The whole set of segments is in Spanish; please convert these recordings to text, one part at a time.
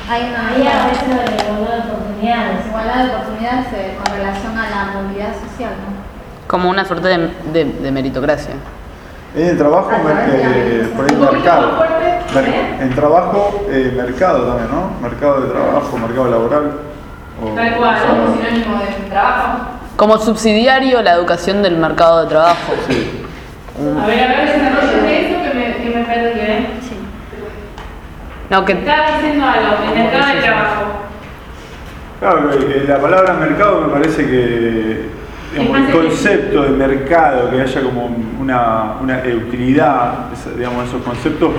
Ahí aparece lo de la igualdad de oportunidades. Igualdad de oportunidades con relación a la movilidad social, ¿no? Como una suerte de meritocracia. En el trabajo, por ahí mercado. En trabajo, mercado también, ¿no? Mercado de trabajo, mercado laboral. Tal cual, como sinónimo de trabajo. Como subsidiario la educación del mercado de trabajo. Sí. A ver, desarrollo eso que me perdí, ¿eh? Sí. No, que Estaba diciendo algo, el mercado de trabajo. Claro, la palabra mercado me parece que digamos, el concepto de mercado, que haya como una utilidad, digamos, esos conceptos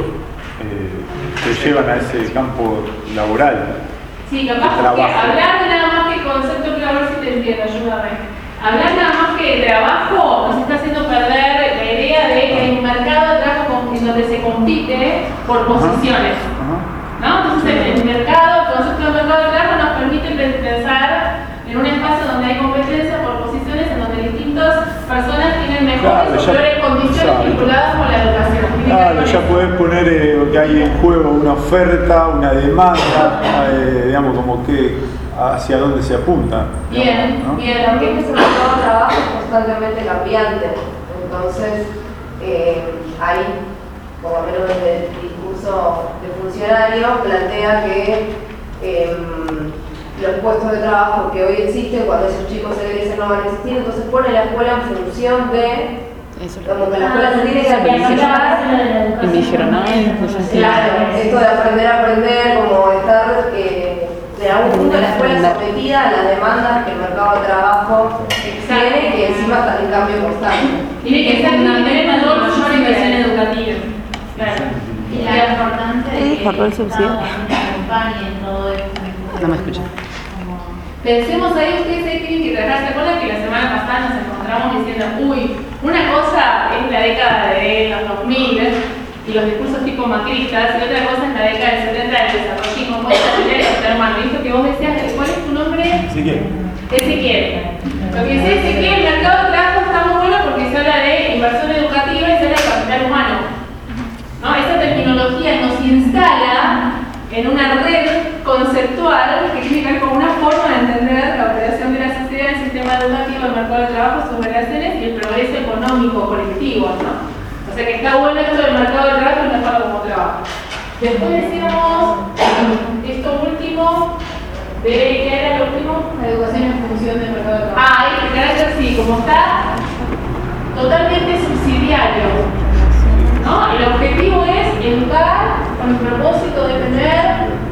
que llevan a ese campo laboral. Sí, capaz que hablar de nada más que concepto, quiero ver si te entiendo, ayúdame. Hablar nada más que de trabajo nos está haciendo perder la idea de que hay un mercado de trabajo en donde se compite por posiciones. ¿No? Entonces el mercado, el concepto de mercado de trabajo nos permite pensar en un espacio donde hay competencia por posiciones en donde distintas personas tienen mejores o peores condiciones vinculadas con la educación. Claro, ya podés poner que hay en juego una oferta, una demanda, digamos, como que hacia dónde se apunta. Bien, digamos, ¿no? bien. También que es un mercado de trabajo constantemente cambiante. Entonces, hay, por lo menos desde el discurso de funcionario, plantea que los puestos de trabajo que hoy existen, cuando esos chicos se egresen no van a existir, entonces pone la escuela en función de como que la escuela se tiene que actualizar. y me dijeron, no, Claro, esto de aprender, como estar de algún punto la escuela sometida a las demandas que el mercado de trabajo tiene, que encima está en cambio constante. Tiene que ser mantener mayor inversión educativa. Claro. Y la importante de que el subsidio. acompañen todo esto. No me escuchan. Pensemos ahí, ustedes ahí tienen que tratar, ¿se acuerdan que la semana pasada nos encontramos diciendo, uy, una cosa es la década de los 2000 y los discursos tipo macristas, y otra cosa es la década del 70 del desarrollismo, ¿cómo está hermano? Y esto que vos decías, ¿cuál es tu nombre? Ezequiel. Lo que dice Ezequiel, el mercado de trabajo está muy bueno porque se habla de inversión educativa y se habla de capital humano. ¿No? Esa terminología nos instala en una red conceptual que tiene que ver con una forma de entender la operación de la sociedad, el sistema educativo, el mercado de trabajo, sus relaciones y el progreso económico colectivo, ¿no? O sea que está bueno esto del mercado de trabajo y no solo como trabajo. Después decíamos esto último, ¿qué era lo último? La educación en función del mercado de trabajo. Ah, este carácter sí, como está totalmente subsidiario. ¿No? El objetivo es educar con el propósito de tener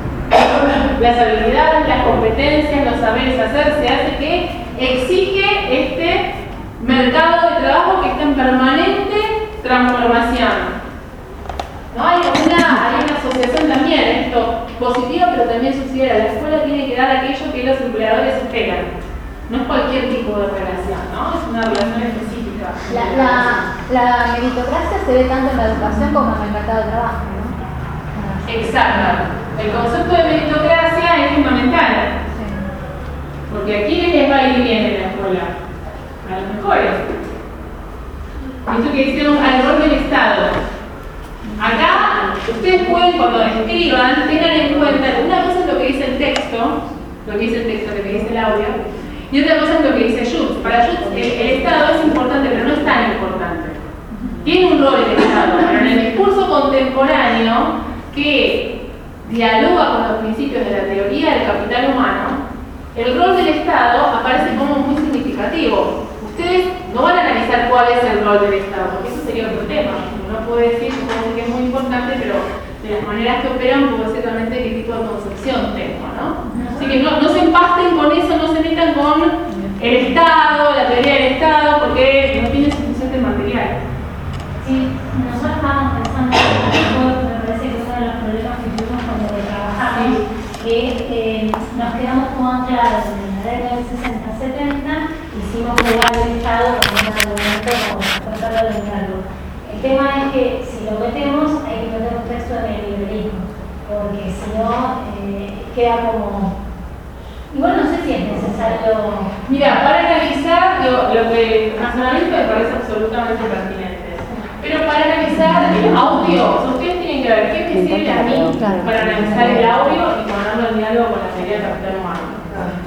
las habilidades, las competencias, los saberes hacer, se hace que exige este mercado de trabajo que está en permanente transformación. ¿No? Hay una asociación también, esto positiva pero también subsidiaria. La escuela tiene que dar aquello que los empleadores esperan. No es cualquier tipo de relación, ¿no? Es una relación específica. La meritocracia se ve tanto en la educación como en el mercado de trabajo, ¿no? Exacto. El concepto de meritocracia es fundamental. Sí. Porque a quiénes les va a ir bien en la escuela? A los mejores. Esto que decíamos al rol del Estado. Acá, ustedes pueden, cuando escriban, tengan en cuenta, una cosa es lo que dice el texto, lo que dice el audio, y otra cosa es lo que dice Schutz. Para Schutz el Estado es importante, pero no es tan importante. Tiene un rol el Estado, pero en el discurso contemporáneo que dialoga con los principios de la teoría del capital humano, el rol del Estado aparece como muy significativo. Ustedes no van a analizar cuál es el rol del Estado, porque eso sería otro tema. Uno puede decir que es muy importante, pero de las maneras que operan puedo decir realmente qué tipo de concepción tengo, ¿no? Así que no se empasten con eso, no se metan con el Estado, la teoría del Estado, porque no tiene suficiente material. Sí, nosotros estábamos pensando, me parece que uno de los problemas que tuvimos cuando trabajamos, que nos quedamos como anclados en la década del 60-70, hicimos jugar el Estado como un argumento como tratar de lograrlo. El tema es que si lo metemos, hay que meter un texto de neoliberalismo, porque si no, queda como... Igual no sé si es necesario... Mira, para analizar lo que el razonamiento me parece absolutamente pertinente. Pero para analizar el audio, ustedes tienen que ver qué me sirve a mí para analizar el audio y ponerlo en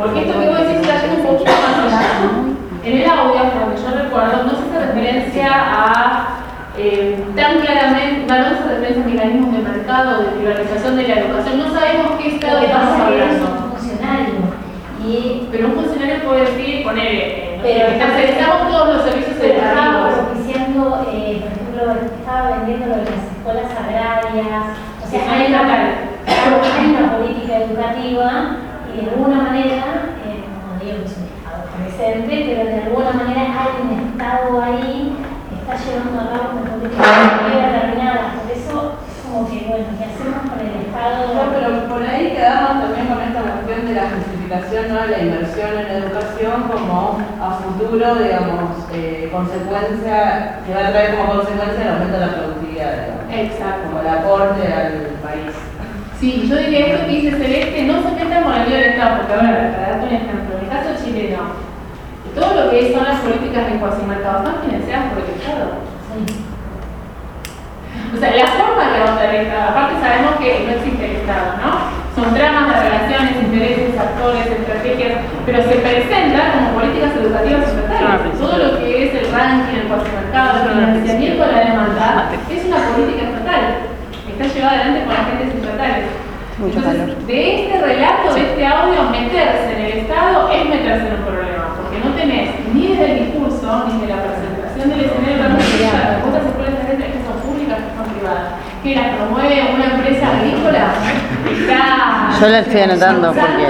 Porque esto que vos decís está yendo un poquito más allá. En el audio, hasta donde yo recuerdo, no se hace referencia a tan claramente, no se hace referencia a mecanismos de mercado, de privatización de la educación. No sabemos qué estado estamos hablando. Pero un funcionario puede decir, poner, tercerizamos todos los servicios educativos. Propiciando, por ejemplo, estaba vendiendo lo de las escuelas agrarias. O sea, hay una política educativa y de alguna manera, no digo que es un Estado presente, pero de alguna manera hay un Estado ahí que está llevando a cabo una política educativa determinada. Por eso, como que, bueno, ¿qué hacemos con el Estado? No, pero por ahí quedamos también con esta cuestión de la justificación, ¿no? La inversión en educación como a futuro, digamos, consecuencia, que va a traer como consecuencia el aumento de la productividad, digamos. Exacto. Como el aporte al país. Sí, yo diría esto que dice Celeste, no se metan con la vida del Estado, porque a ver, para darte un ejemplo, en el caso chileno, todo lo que son las políticas de cuasimercados están financiadas por el Estado. Sí. O sea, la forma que vota el Estado, aparte sabemos que no existe el Estado, ¿no? Son tramas de relaciones, intereses, actores, estrategias, pero se presenta como políticas educativas estatales. Todo lo que es el ranking, el cuasimercado, el financiamiento de la demanda, es una política estatal. Está llevada adelante por agentes estatales. Entonces, de este relato, de este audio, meterse en el Estado es meterse en un problema, porque no tenés ni desde el discurso, ni de la presentación del escenario de las otras escuelas que son públicas, que son privadas, que las promueve una empresa agrícola, está... Yo la estoy anotando porque...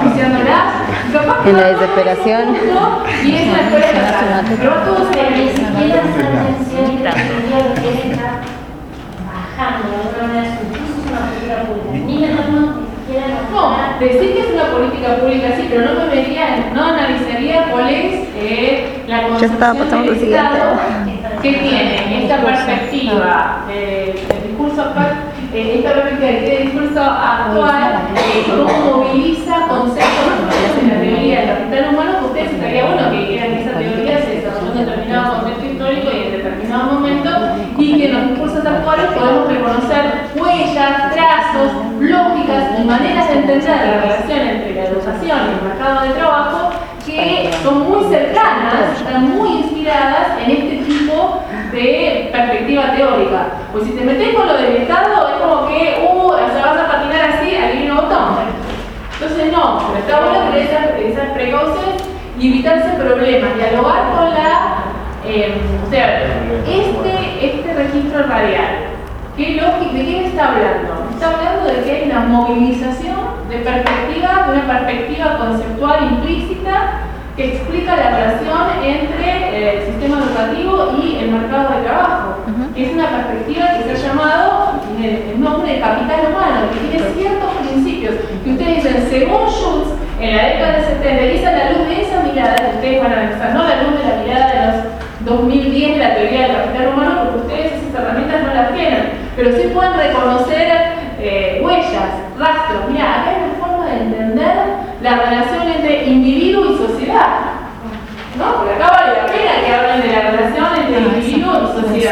En la desesperación... Y es una escuela estatal, pero va todo sobre Ni siquiera se menciona lo que está bajando de alguna manera su discurso es una política pública. Ni meternos ni siquiera No, decir que es una política pública sí, pero no me vería, no analizaría cuál es la concepción del Estado que tiene esta perspectiva del discurso actual, esta perspectiva del discurso actual, cómo moviliza conceptos de la teoría del capital humano, que ustedes estaría bueno que quieran que esa teoría se desarrolle en determinado contexto histórico y en determinado momento, y que en los discursos actuales podemos reconocer huellas, trazos, lógicas y maneras de entender la relación entre la educación y el mercado de trabajo que son muy cercanas, están muy inspiradas en este tipo de perspectiva teórica. Pues si te metes con lo del Estado es como que, o sea, vas a patinar así al mismo botón. Entonces no, pero está bueno tener esas precauciones y evitarse problemas, dialogar con la... o sea, este registro radial, ¿qué lógica, ¿de qué está hablando? Está hablando de que hay una movilización de perspectiva, de una perspectiva conceptual implícita que explica la relación entre el sistema educativo y el mercado de trabajo. Que es una perspectiva que se ha llamado el nombre de capital humano, que tiene ciertos principios que ustedes dicen, según Schultz, en la década del 70, y es a la luz de esa mirada que ustedes van a analizar, no a la luz de la mirada de los 2010 de la teoría del capital humano, porque ustedes esas herramientas no las tienen, pero sí pueden reconocer huellas, rastros. Mira, acá hay una forma de entender la relación entre individuo y sociedad, ¿no? Porque acá vale la pena que hablen de la relación entre individuo y sociedad.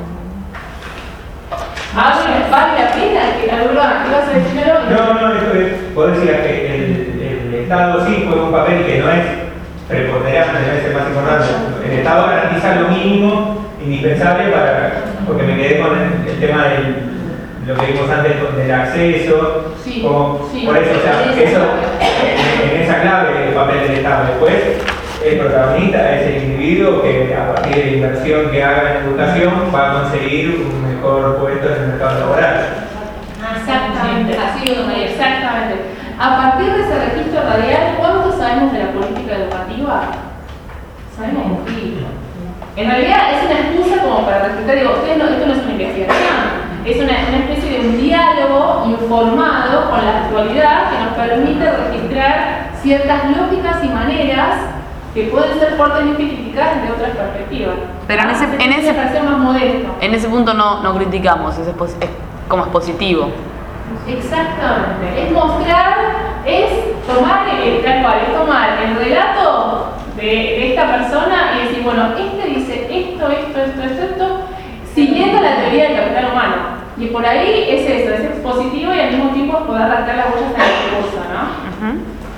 ¿Vale la pena que ¿qué vas a decir? No, esto es, puedo decir que el Estado sí juega un papel que no es preponderante, no es el más importante. El Estado garantiza lo mínimo indispensable porque me quedé con el tema de lo que vimos antes del acceso, sí, por eso, o sea, eso en esa clave el papel del Estado. Después, el protagonista es el individuo que a partir de la inversión que haga en educación va a conseguir un mejor puesto en el mercado laboral. Exactamente, así lo tomaría, exactamente. A partir de ese registro radial, ¿cuánto sabemos de la política educativa? Sabemos un poquito. En realidad es una excusa como para registrar, digo, ustedes no, esto no es una investigación, es una especie de un diálogo informado con la actualidad que nos permite registrar ciertas lógicas y maneras que pueden ser fuertemente criticadas desde otras perspectivas. Pero en ese más modesto. En ese punto no criticamos, es como es positivo. Exactamente, es mostrar, es tomar tal cual, es tomar el relato de esta persona y decir, bueno, este dice esto, siguiendo la teoría del capital humano. Y por ahí es eso, es expositivo y al mismo tiempo es poder arrancar las huellas en el discurso, ¿no?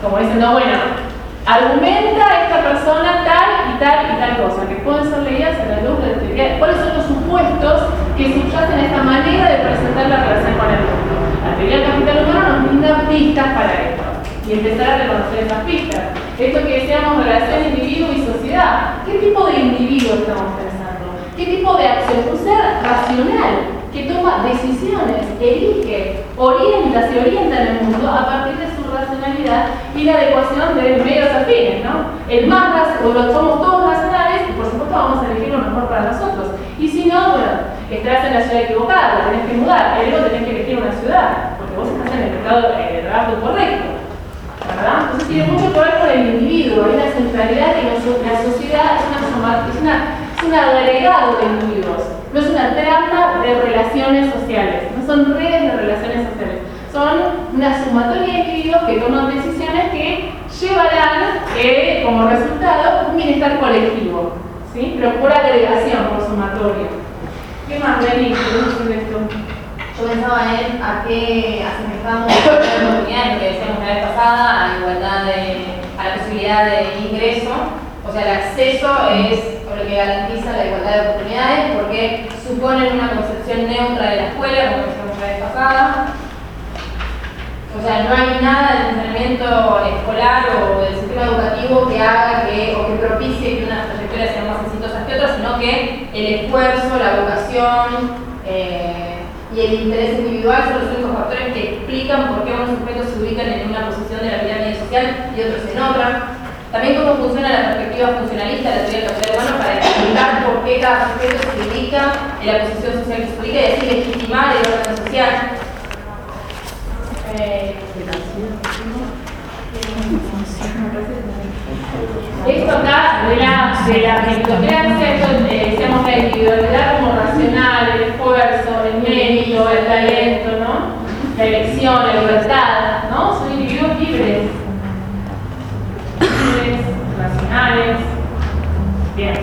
como diciendo, bueno, argumenta esta persona tal y tal y tal cosa, que pueden ser leídas a la luz de la teoría. ¿Cuáles son los supuestos que subyacen a esta manera de presentar la relación con el mundo? La teoría del capital humano nos brinda pistas para esto y empezar a reconocer esas pistas. Esto que decíamos, relación individuo y sociedad. ¿Qué tipo de individuo estamos pensando? ¿Qué tipo de acción? Un ser racional que toma decisiones, elige, se orienta en el mundo a partir de su racionalidad y la adecuación de medios afines, ¿no? Somos todos racionales y por supuesto vamos a elegir lo mejor para nosotros. Y si no, bueno, estás en la ciudad equivocada, tenés que mudar, luego tenés que elegir una ciudad, porque vos estás en el mercado de trabajo incorrecto, ¿verdad? Entonces tiene mucho que ver con el individuo, hay una centralidad que la sociedad es un agregado de individuos, no es una trama de relaciones sociales, no son redes de relaciones sociales, son una sumatoria de individuos que toman decisiones que llevarán como resultado un bienestar colectivo, ¿sí? Pero por agregación, por sumatoria. ¿Qué más, Nelly? Yo pensaba en a qué asemejamos la oportunidad, lo que decíamos la vez pasada, a la igualdad a la posibilidad de ingreso. O sea, el acceso es lo que garantiza la igualdad de oportunidades porque suponen una concepción neutra de la escuela, como decíamos la vez pasada. O sea, no hay nada del funcionamiento escolar o del sistema educativo que haga o que propicie que unas trayectorias sean más exitosas que otras, sino que el esfuerzo, la vocación y el interés individual son los únicos factores que explican por qué unos sujetos se ubican en una posición de la pirámide social y otros en otra. También cómo funciona la perspectiva funcionalista de la teoría del capital humano para explicar por qué cada sujeto se ubica en la posición social que se ubica y así legitimar el orden social. Esto acá de la meritocracia, esto decíamos la individualidad como racional, el esfuerzo, el mérito, el talento, ¿no? La elección, la libertad, ¿no? Son individuos libres, racionales. Bien.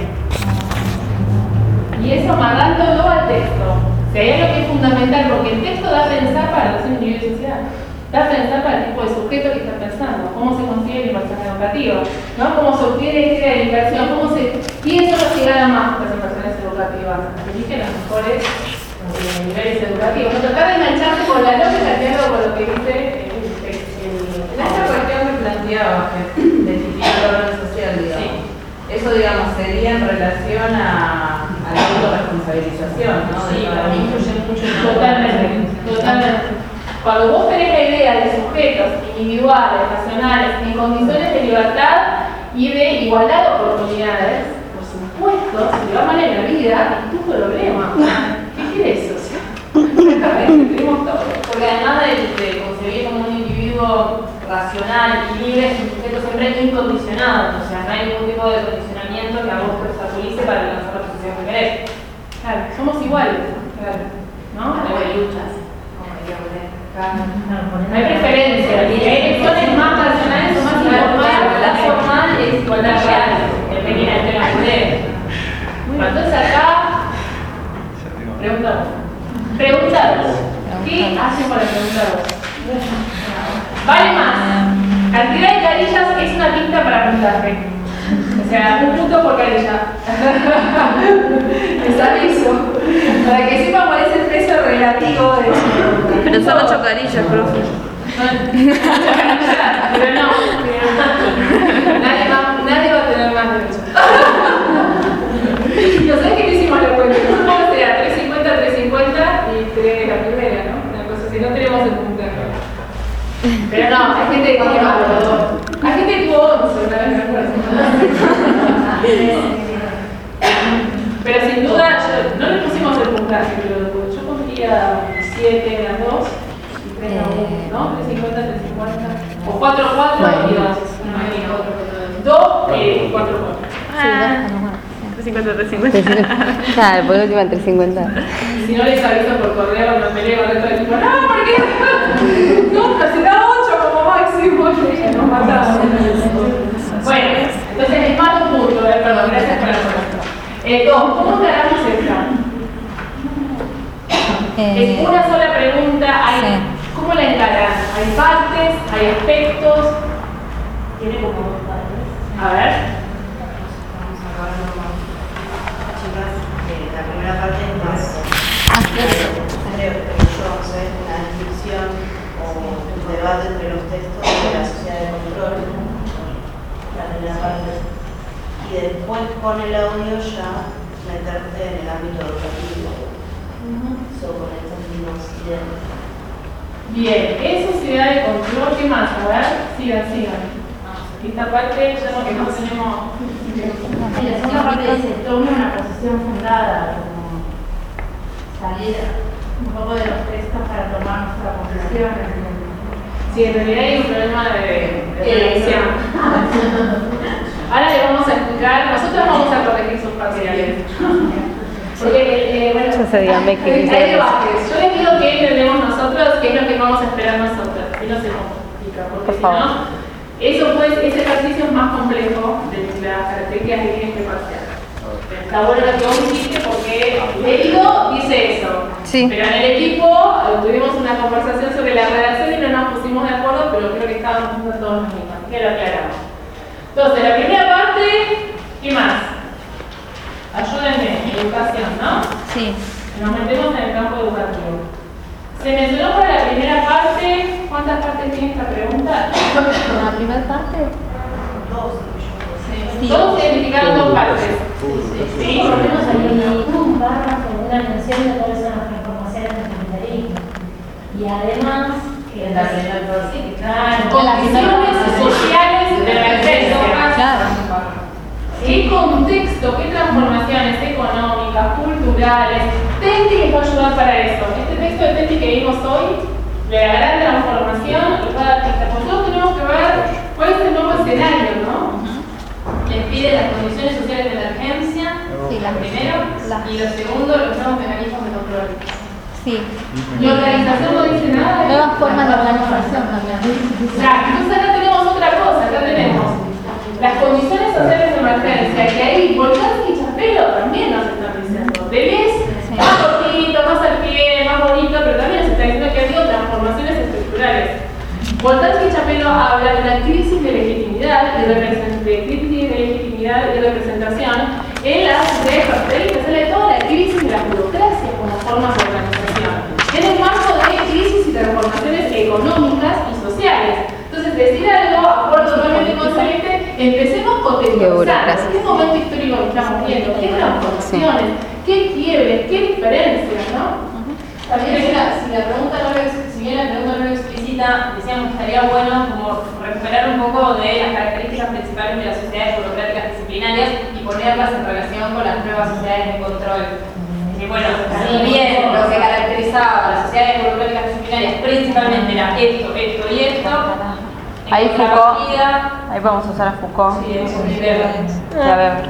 Y eso amarrándolo al texto. Si hay algo que es fundamental, porque el texto da a pensar para los individuos y sociedad. Da a pensar para el tipo de sujeto que está pensando, cómo se consigue la inversión educativa, ¿no? Cómo se obtiene esta inversión, quiénes son los que ganan más con las inversiones educativas, que eligen los mejores niveles educativos. No tratar de engancharse con la lógica, entiendo con lo que dice el texto. En esta cuestión que planteaba, de distinguir el orden social, digamos, sí. Eso, digamos, sería en relación a la autorresponsabilización, ¿no? Sí, para mí influye mucho. Totalmente. Cuando vos tenés la idea de sujetos individuales, racionales, en condiciones de libertad y de igualdad de oportunidades, por supuesto, si te va mal en la vida, es tu problema. ¿Qué quieres eso? Tenemos todo. Porque además de concebir como un individuo racional y libre, es un sujeto siempre incondicionado. O sea, no hay ningún tipo de condicionamiento que a vos te obstaculice para alcanzar la posición que querés. Claro, somos iguales. Claro. ¿No? No hay luchas. No hay preferencia. Hay elecciones más racionales o más informales. La formal es igualdad real. Depende de la poder. Bueno, entonces acá preguntamos. ¿Qué hacen para preguntaros? Vale más. Cantidad de carillas es una pista para puntaje. O sea, un punto por carilla. Les aviso. Para que sepan cuál es el peso relativo de... Pero son 8 carillas, profe. Pero no. Nadie va a tener más de 8. ¿No sabes qué le hicimos la cuenta? ¿Cómo será? 350, 350 y 3 la primera, ¿no? Una cosa así, no tenemos el puntaje. Pero no, hay gente que tiene más de 2. Hay gente que tuvo 11 una vez, me acuerdo. Pero sin duda, no le pusimos el puntaje, pero yo pondría 7 a 2 y 3 a 1, ¿no? 350, 350. O 4 a 4 y 2. 2, 4 a 4. Ah. 350. Claro, por última 350. Si no les aviso por correo, no peleo con el todo el equipo. No, ¿por qué? No, pero se da 8 como máximo. Nos matamos. Bueno, entonces les mando un punto. Perdón, gracias por la pregunta. ¿Cómo ganamos esta? Es una sola pregunta. ¿Cómo la encaran? ¿Hay partes? ¿Hay aspectos? tiene como dos partes. A ver. Vamos a acabar nomás. Chicas, la primera parte es más creo que yo sé una descripción o un debate entre los textos de la sociedad de control, la primera parte, y después con el audio ya meterte en el ámbito educativo, con estos mismos ideas. Bien, es sociedad de control. ¿Qué más? A ver, sigan. Esta parte ya no tenemos. Y la segunda parte dice, tome una posición fundada, como salir un poco de los textos para tomar nuestra posición. Sí, en realidad hay un problema de elección. Ahora le vamos a explicar, nosotros vamos a corregir sus parciales. Porque, bueno, hay debates. Yo les digo qué entendemos nosotros, qué es lo que vamos a esperar nosotros. Y no sé cómo explicar, porque si no, eso pues, ese ejercicio es más complejo de las características que tiene este parcial. Está bueno lo que vos dijiste porque Leído dice eso. Sí. Pero en el equipo tuvimos una conversación sobre la redacción y no nos pusimos de acuerdo, pero creo que estábamos haciendo todos los mismos, así que lo aclaramos. Entonces, la primera parte, ¿qué más? Ayúdenme, educación, ¿no? Sí. Nos metemos en el campo educativo. Se mencionó para la primera parte, ¿cuántas partes tiene esta pregunta? La primera parte. Todos identificaron dos partes. Sí, por lo menos hay un párrafo, una mención de cuáles son las transformaciones del capitalismo. Y además, que En la primera parte. sí, claro, Condiciones sociales de la emergencia. Claro. ¿Qué contexto, qué transformaciones económicas, culturales? Tenti les va a ayudar para eso. Este texto de Tenti que vimos hoy, de la gran transformación, les va a dar pista. Porque todos tenemos que ver cuál es el nuevo escenario, ¿no? Les pide las condiciones sociales de emergencia, primero, y lo segundo, los nuevos mecanismos de control. Sí. Y organización no dice nada. Nuevas formas de organización también. Claro, entonces acá tenemos otra cosa, acá tenemos las condiciones sociales de emergencia, que ahí Voltaire y Chapelo también nos están diciendo. Debes más cortito, más al pie, más bonito, pero también nos está diciendo que ha habido transformaciones estructurales. Voltaire y Chapelo hablan de una crisis de legitimidad y representación en las sociedades capitalistas, habla de toda la crisis de las burocracias como formas de organización, en el marco de crisis y transformaciones económicas y sociales. Entonces, decir algo, acuerdo totalmente con Celeste, empecemos contextualizando qué momento histórico estamos viendo, qué transformaciones, qué quiebres, qué diferencias, ¿no? También si la pregunta no lo, si bien la pregunta no lo explicita, decíamos que estaría bueno como recuperar un poco de las características principales de las sociedades burocráticas disciplinarias y ponerlas en relación con las nuevas sociedades de control. Y bueno, si bien lo que caracterizaba a las sociedades burocráticas disciplinarias principalmente era esto y esto, Ahí Foucault, ahí vamos a usar a Foucault. Sí, es A ver.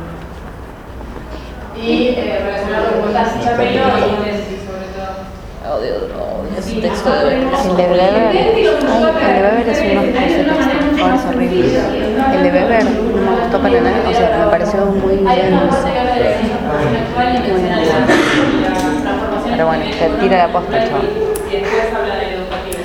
y relacionarlo con Voltaire y Chapelo y Tenti sobre todo. Odio ese texto nosotros de tenemos- el de Weber. Tenti lo que nos va a El de Weber es uno de ese texto. Ahora es horrible. El de Weber no me gustó para nada, o sea, me pareció muy Hay una denso. parte que habla de la organización actual y menciona la transformación. Pero bueno, te tira la posta, chaval. Y después habla del educativo.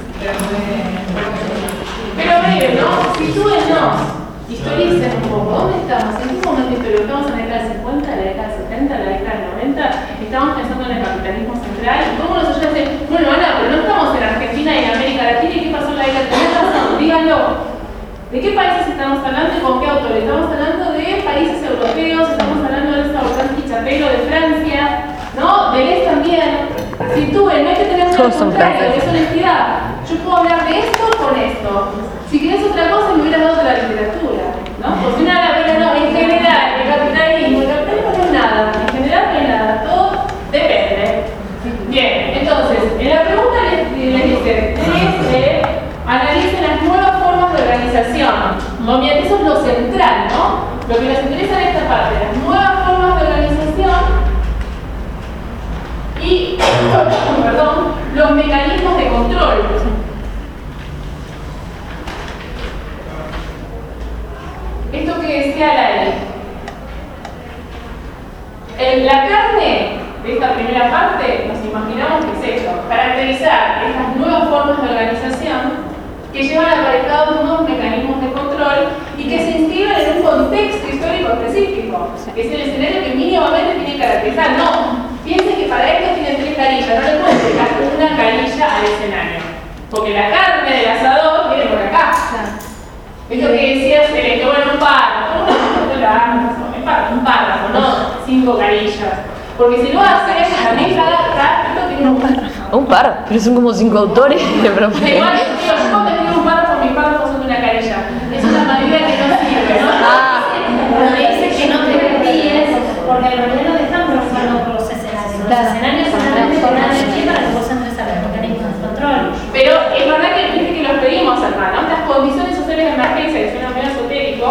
Pero breve, ¿no? Sitúennos, historicen un poco. ¿Dónde estamos? ¿En qué momento histórico? ¿Estamos en la década del 50, la década del 70, la década del 90? ¿Estamos pensando en el capitalismo central? ¿Cómo nos ayuda? Bueno, Ana, pero no estamos en Argentina y en América Latina. ¿Y qué pasó en la década del 70? Díganlo. ¿De qué países estamos hablando y con qué autores? Estamos hablando de países europeos, estamos hablando de Voltaire y Chapelo de Francia, ¿no? Deleuze también. Sitúen, no hay que tener nada Todos son contrario, franceses. es honestidad. Yo puedo hablar de esto con esto. Si querés otra cosa, me hubieras dado de la literatura, ¿no? Porque nada, pero no, en general, el capitalismo no es nada, en general no es nada, todo depende. Bien, entonces, en la pregunta les dice, analicen las nuevas formas de organización. Obviamente eso es lo central, ¿no? Lo que nos interesa en esta parte, las nuevas formas de organización y, perdón, los mecanismos de control. Esto que decía Lali. En la carne de esta primera parte, nos imaginamos que es esto, caracterizar estas nuevas formas de organización que llevan aparejados nuevos mecanismos de es el escenario que mínimamente tiene que caracterizar. No, piensen que para esto tienen 3 carillas, no le pueden dejar una carilla al escenario. Porque la carne del asador viene por acá. Es lo que decía que bueno, un párrafo, no 5 carillas. Porque si lo haces, también esto tiene un párrafo. Un par, pero son como 5 autores de promedio. Igual, yo puedo tener un párrafo, mis párrafos son de una carilla. Es una medida que no sirve, ¿no? Pero me dice que no te desvíes, porque en realidad no te están preocupando por los escenarios. Los escenarios solamente son una energía para que vos entres a los mecanismos de control. Pero es verdad que viste que los pedimos acá, ¿no? Las condiciones sociales de emergencia, que suena medio esotérico,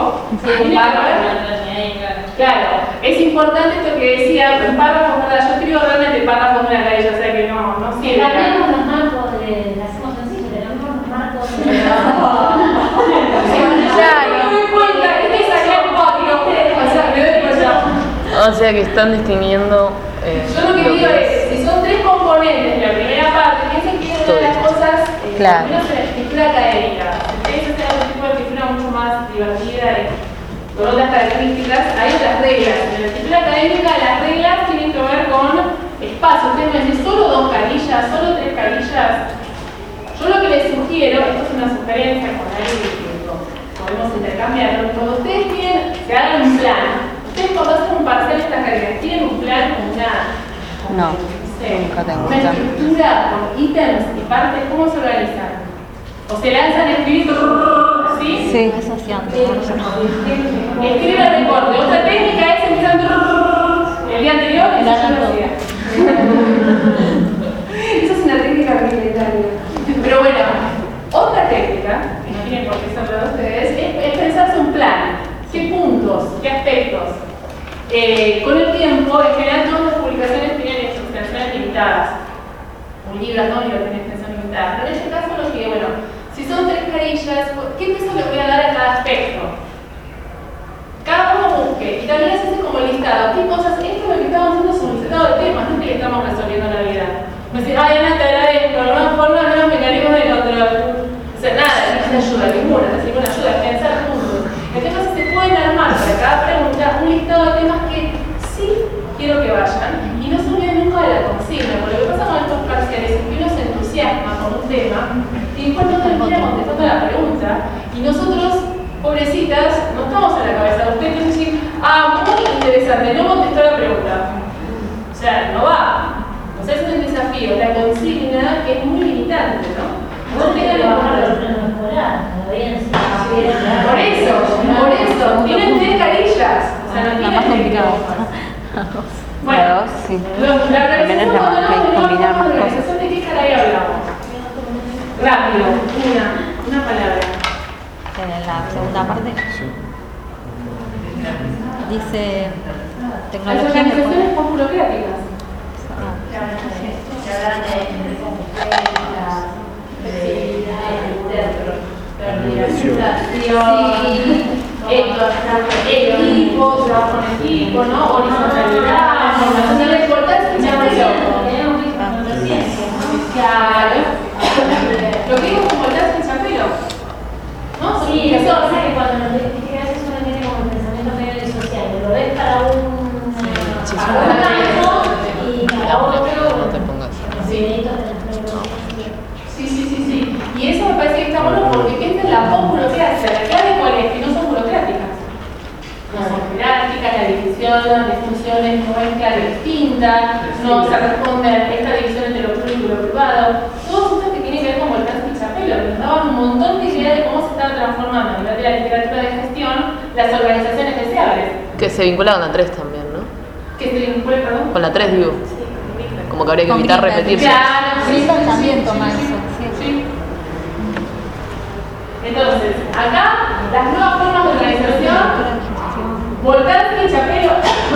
claro, es importante esto que decía, en párrafos, ¿verdad? Yo escribo realmente párrafos de una carilla, o sea que no sirve. Cambiamos los marcos de, le hacemos sencillo, le damos los marcos de... O sea que están distinguiendo. Yo lo que digo es, si son 3 componentes de la primera parte, piensen que es una de las cosas, claro, menos en la escritura académica. Si ustedes hacen otro tipo de escritura mucho más divertida y con otras características, hay otras reglas. En la escritura académica las reglas tienen que ver con espacio. Ustedes me dicen, ¿solo 2 carillas? ¿Solo 3 carillas? Yo lo que les sugiero, esto es una sugerencia con alguien que podemos intercambiar, cuando ustedes se hagan un plan. Ustedes cuando hacen un parcial de estas carreras, ¿tienen un plan con No, nunca tengo una estructura con ítems y partes? ¿Cómo se organizan? ¿O se lanzan a escribir? ¿Sí? Sí. Escribe el recorte. Otra técnica es empezar el día anterior, eso yo lo hacía. Esa es una técnica milenaria. Pero bueno, otra técnica, que no tienen por qué saber de ustedes, es pensarse un plan. ¿Qué puntos? ¿Qué aspectos? Con el tiempo, en general, todas las publicaciones tienen extensiones limitadas. Un libro anónimo tiene extensión limitada. Pero en este caso, lo que, bueno, si son 3 carillas, ¿qué peso le voy a dar a cada aspecto? Cada uno busque. Y también se hace como listado. ¿Qué cosas? Esto es lo que estamos haciendo es un listado de temas, no es que le estamos resolviendo la vida. Me dice, ay, Ana, te agradezco, no forma nuevos mecanismos de control. O sea, nada, no es ayuda, ninguna ayuda, es pensar juntos. Entonces se pueden armar para cada pregunta un listado de temas que sí quiero que vayan y no se olviden nunca de la consigna, porque lo que pasa con estos parciales es que uno se entusiasma con un tema y después no termina contestando la pregunta y nosotros, pobrecitas, no estamos en la cabeza de ustedes y decir, muy interesante, no contestó la pregunta. O sea, no va. O sea, es un desafío, la consigna que es muy limitante, ¿no? No tengan en cuenta. Por eso, tienen 3 carillas. O sea, no tienen más complicado. Bueno, sí. La organización, También cuando es hablamos de combinar más la cosas. organización, ¿de qué caray hablamos? Rápido, una palabra. En la segunda parte dice Las tecnología. organizaciones populocráticas. Se hablan equipo, trabajo en equipo, ¿no? Horizontalidad, formación de importancia y claro. Lo que digo como el en chapelo. ¿No? Sí, eso pasa que cuando nos identificas uno tiene como el pensamiento medio disociado. Lo ves para un campo y para otro. No te pongas. Sí. Y eso me parece que está bueno porque piensa en la populocracia. La clave cuál es, que no son burocráticas. No son jerárquicas, la división de funciones no es clara y distinta, no se responde a esta división entre lo público y lo privado. Todos estos que tienen que ver con Voltaire y Chapelo, que nos daban un montón de ideas de cómo se están transformando a nivel de la literatura de gestión las organizaciones deseables. Que se vincula con la 3 también, ¿no? Que se vincule, perdón. Con la 3 digo. Como que habría que evitar repetirse. Claro, Griffith también toma eso. Sí. Entonces, acá las nuevas formas de organización, Voltaire y Chapelo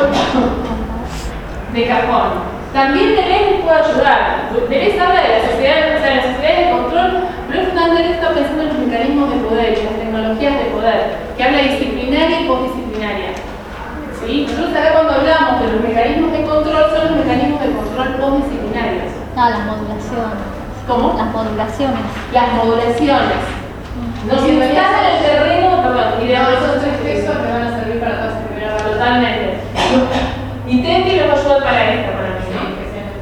de cajón. También Deleuze les puede ayudar. Deleuze habla de la sociedad, o sea, las sociedades de control, pero Deleuze está pensando en los mecanismos de poder y las tecnologías de poder, que habla disciplinaria y postdisciplinaria. ¿Sí? Nosotros acá cuando hablamos de los mecanismos de control, son los mecanismos de control postdisciplinarios. No, las modulaciones. ¿Cómo? Las modulaciones. Las modulaciones. No, si estás en el terreno, perdón, y de esos 3 textos me van a servir para todas las primeras. Totalmente. incidente y luego ayuda para esta, para mí, ¿no?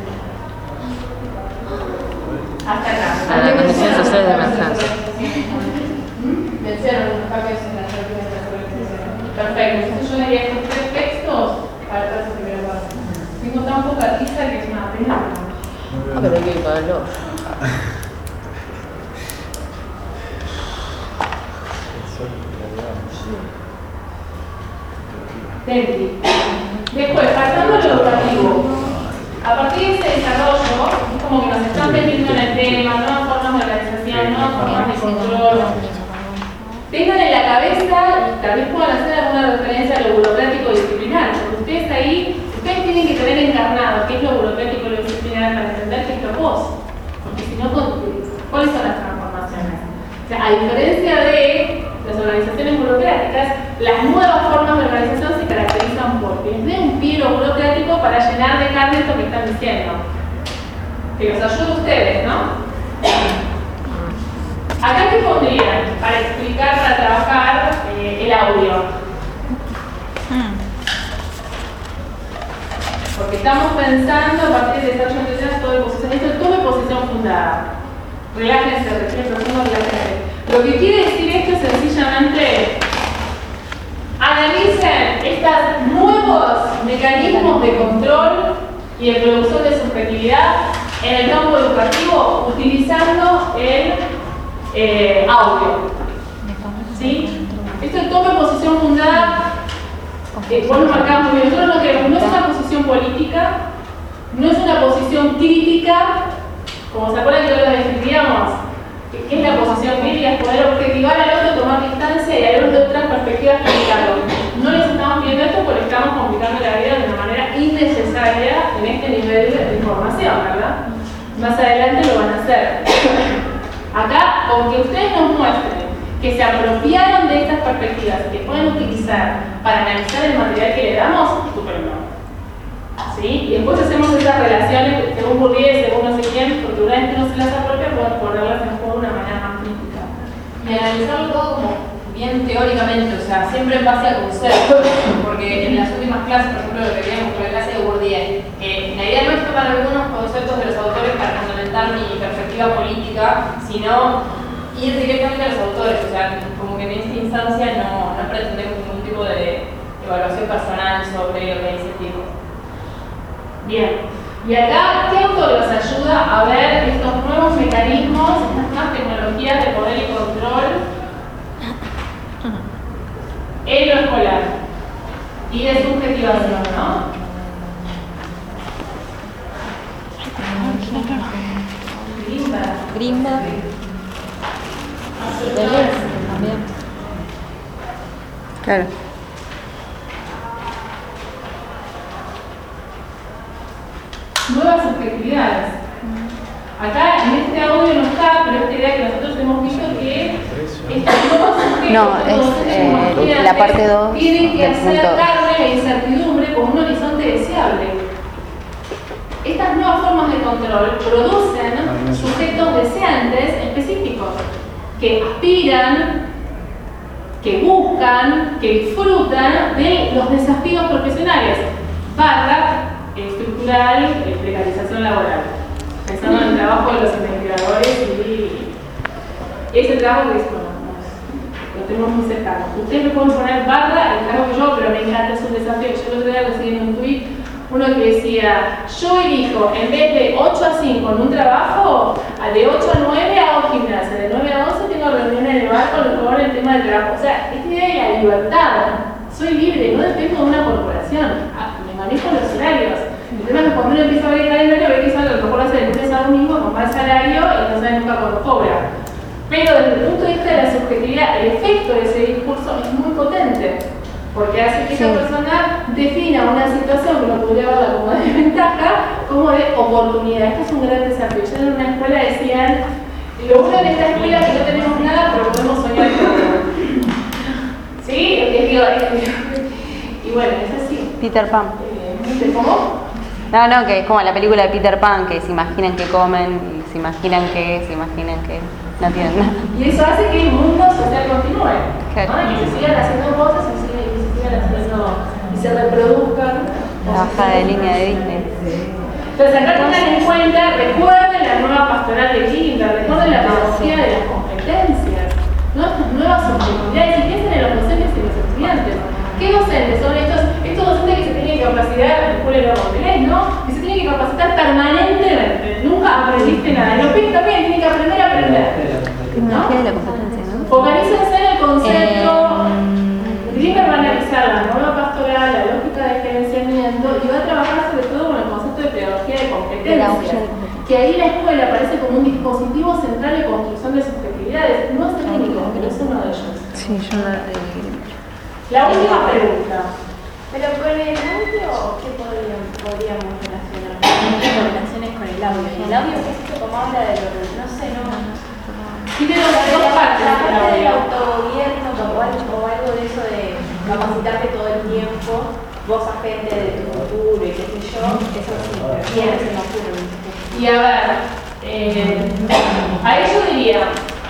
Hasta acá. A la condición social de emergencia. Mencionan los cambios en la organización. Perfecto. Entonces yo haría estos 3 textos para el caso primero básico. Tengo tan poca tiza que es una pena. Ah, pero qué calor. Después, pasando a lo educativo. A partir de ese desarrollo, es como que nos están metiendo en el tema, nuevas formas de organización, nuevas formas de control. Tengan en la cabeza, y tal vez puedan hacer alguna referencia a lo burocrático disciplinar, porque ustedes ahí, ustedes tienen que tener encarnado qué es lo burocrático y lo disciplinar para entender qué es lo vos. Porque si no, ¿cuáles son las transformaciones? O sea, a diferencia de las organizaciones burocráticas, las nuevas formas de organización se caracterizan por que les dé un piro burocrático para llenar de carne esto que están diciendo. Que los ayude a ustedes, ¿no? Acá, ¿qué pondrían para explicar, para trabajar el audio? Porque estamos pensando a partir de desarrollo de ideas, todo de posición. Esto es todo posición fundada. Relájense, respiren profundo, relájense. Lo que quiere decir esto es sencillamente analicen estos nuevos mecanismos de control y de producción de subjetividad en el campo educativo utilizando el audio. ¿Sí? Esto es toma posición fundada. Vos lo marcamos muy bien. Nosotros no queremos, no es una posición política, no es una posición crítica, como se acuerdan que lo describíamos. ¿Qué es la posición crítica? Es poder objetivar al otro, tomar distancia y al otro de otras perspectivas explicarlo. No les estamos pidiendo esto porque estamos complicando la vida de una manera innecesaria en este nivel de información, ¿verdad? Más adelante lo van a hacer. Acá, con que ustedes nos muestren que se apropiaron de estas perspectivas y que pueden utilizar para analizar el material que le damos, estupendo. ¿Sí? Y después hacemos esas relaciones según Bourdieu, según no sé quién, porque una vez que no se las apropia, pueden ponerlas en juego de una manera más crítica. Y analizarlo todo como bien teóricamente, o sea, siempre en base a conceptos, porque en las últimas clases, por ejemplo, lo que veíamos con la clase de Bourdieu, la idea no es tomar algunos conceptos de los autores para fundamentar mi perspectiva política, sino ir directamente a los autores, o sea, como que en esta instancia no pretendemos ningún tipo de evaluación personal sobre lo que dice el tipo. Bien, y acá, ¿qué autor nos ayuda a ver estos nuevos mecanismos, estas nuevas tecnologías de poder y control en lo escolar y de subjetivación, ¿no? Grimberg. Deleuze también. Claro. Nuevas subjetividades. Acá en este audio no está, pero esta idea que nosotros hemos visto que estos nuevos sujetos, No, es la parte 2 tienen que del hacer punto. carne la incertidumbre como un horizonte deseable. Estas nuevas formas de control producen sujetos deseantes específicos que aspiran, que buscan, que disfrutan de los desafíos profesionales, estructural, precarización laboral. Pensando en el trabajo de los investigadores y ese trabajo que es, bueno, lo tenemos muy cercano. Ustedes me pueden poner barra el trabajo que yo, pero me encanta, es un desafío. Yo el otro día recibí un tweet, uno que decía, yo elijo, en vez de 8 a 5 en un trabajo, de 8 a 9 hago gimnasia, de 9 a 11 tengo reuniones en el bar con el tema del trabajo. O sea, esta idea de la libertad, soy libre, no dependo de una corporación, me manejo los horarios. El tema es que cuando uno empieza a ver el calendario, ve que sale a lo mejor hace de lunes a domingo con más salario y no sabe nunca cuándo cobra. Pero desde el punto de vista de la subjetividad, el efecto de ese discurso es muy potente, porque hace que esa persona defina una situación que uno podría verla como de desventaja, como de oportunidad. Esto es un gran desafío. Yo en una escuela decían, lo bueno en esta escuela es que no tenemos nada, pero podemos soñar con algo. ¿Sí? Y bueno, es así. Peter Pan. ¿Cómo? No, que es como la película de Peter Pan, que se imaginan que comen, y se imaginan que no tienen nada. Y eso hace que el mundo social continúe, Claro. ¿no? Y que se sigan haciendo cosas y se sigan haciendo y se reproduzcan La bajada de línea de Disney. Entonces acá tengan en cuenta, recuerden la nueva pastoral de Gilbert, recuerden la pedagogía de las competencias, ¿no? Estas nuevas oportunidades, y piensen en los docentes y los estudiantes. ¿Qué docentes son estos docentes que se tienen que capacitar, recuerden lo que lees, ¿no? Y se tienen que capacitar permanentemente, nunca aprendiste nada. Y los pibes también tienen que aprender a aprender, ¿no? De la competencia, ¿no? Focalícense en el concepto. Gilbert va a analizar la nueva pastoral, la lógica de gerenciamiento y va a trabajar sobre todo con el concepto de pedagogía de competencias, que ahí la escuela aparece como un dispositivo central de construcción de subjetividades. No es el único, pero es uno de ellos. Sí, yo no La última pregunta. Pero con el audio, ¿qué podríamos relacionar? ¿Qué relaciones con el audio? ¿Y el audio qué es esto? Como habla de lo, no sé, no. Tiene dos partes. La parte del autogobierno o algo de eso de capacitarte todo el tiempo, vos agente de tu futuro y qué sé yo, eso sí, bien, se nos ocurre. Y a ver, a eso diría,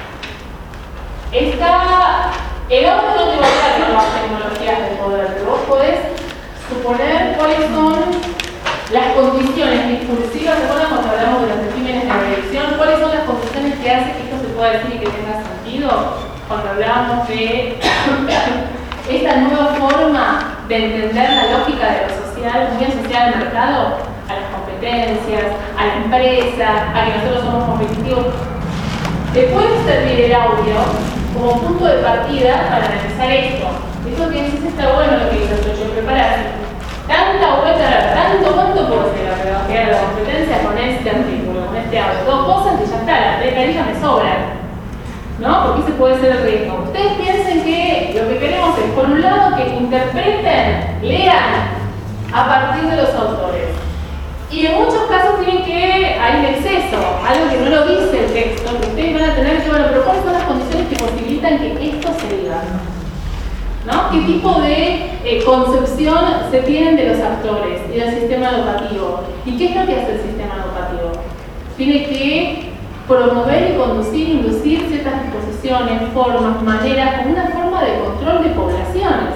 el audio no te va a dar nuevas tecnologías de poder, pero vos podés suponer cuáles son las condiciones discursivas. ¿Recuerdan cuando hablamos de los regímenes de elección? ¿Cuáles son las condiciones que hacen que esto se pueda decir y que tenga sentido? Cuando hablábamos de esta nueva forma de entender la lógica de lo social, muy asociada al mercado, a las competencias, a la empresa, a que nosotros somos competitivos. Te puede servir el audio como punto de partida para analizar esto. Eso que dices está bueno lo que dice el socio, prepararse. Tanto cuánto puedo hacer la pedagogía de la competencia con este artículo, con este audio. Dos cosas y ya está, las tres carillas me sobran, ¿no? Porque ese puede ser el riesgo. Ustedes piensen que lo que queremos es, por un lado, que interpreten, lean a partir de los autores. Y en muchos casos tienen que hay un exceso, algo que no lo dice el texto, que ustedes van a tener que, bueno, pero ¿cuáles son las condiciones que posibilitan que esto se diga? ¿No? ¿Qué tipo de concepción se tienen de los actores y del sistema educativo? ¿Y qué es lo que hace el sistema educativo? Tiene que promover y conducir, inducir ciertas disposiciones, formas, maneras, como una forma de control de poblaciones.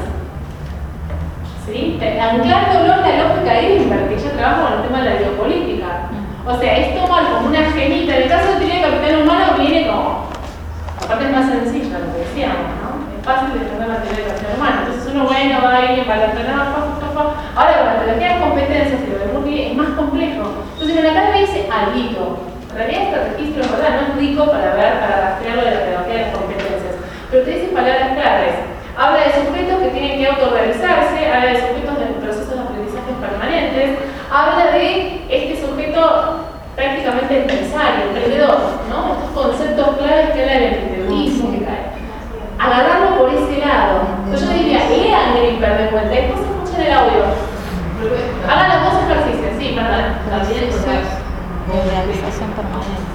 ¿Sí? Anclándolo en la lógica de Gilbert, que ya trabaja con el tema de la biopolítica. O sea, es tomar como una gemita. En el caso de teoría de capital humano viene como, aparte es más sencillo lo que decíamos, ¿no? Fácil de entender la teoría del capital humano. Entonces uno bueno va a ir para entrenar, ahora con la teoría de competencias y lo de Murphy es más complejo. Entonces en la cara dice alguito. En realidad este registro en verdad no es rico para ver, para rastrearlo de la pedagogía de las competencias, pero te dice palabras claves. Habla de sujetos que tienen que autorrealizarse, habla de sujetos de procesos de aprendizaje permanentes, habla de este sujeto prácticamente empresario, emprendedor, ¿no? Estos conceptos claves que habla del emprendedurismo, que cae. Agarrarlo por ese lado. Entonces yo diría, lean Gilbert de vuelta, después escuchen el audio. Hagan los dos ejercicios, sí, perdón. También realización permanente.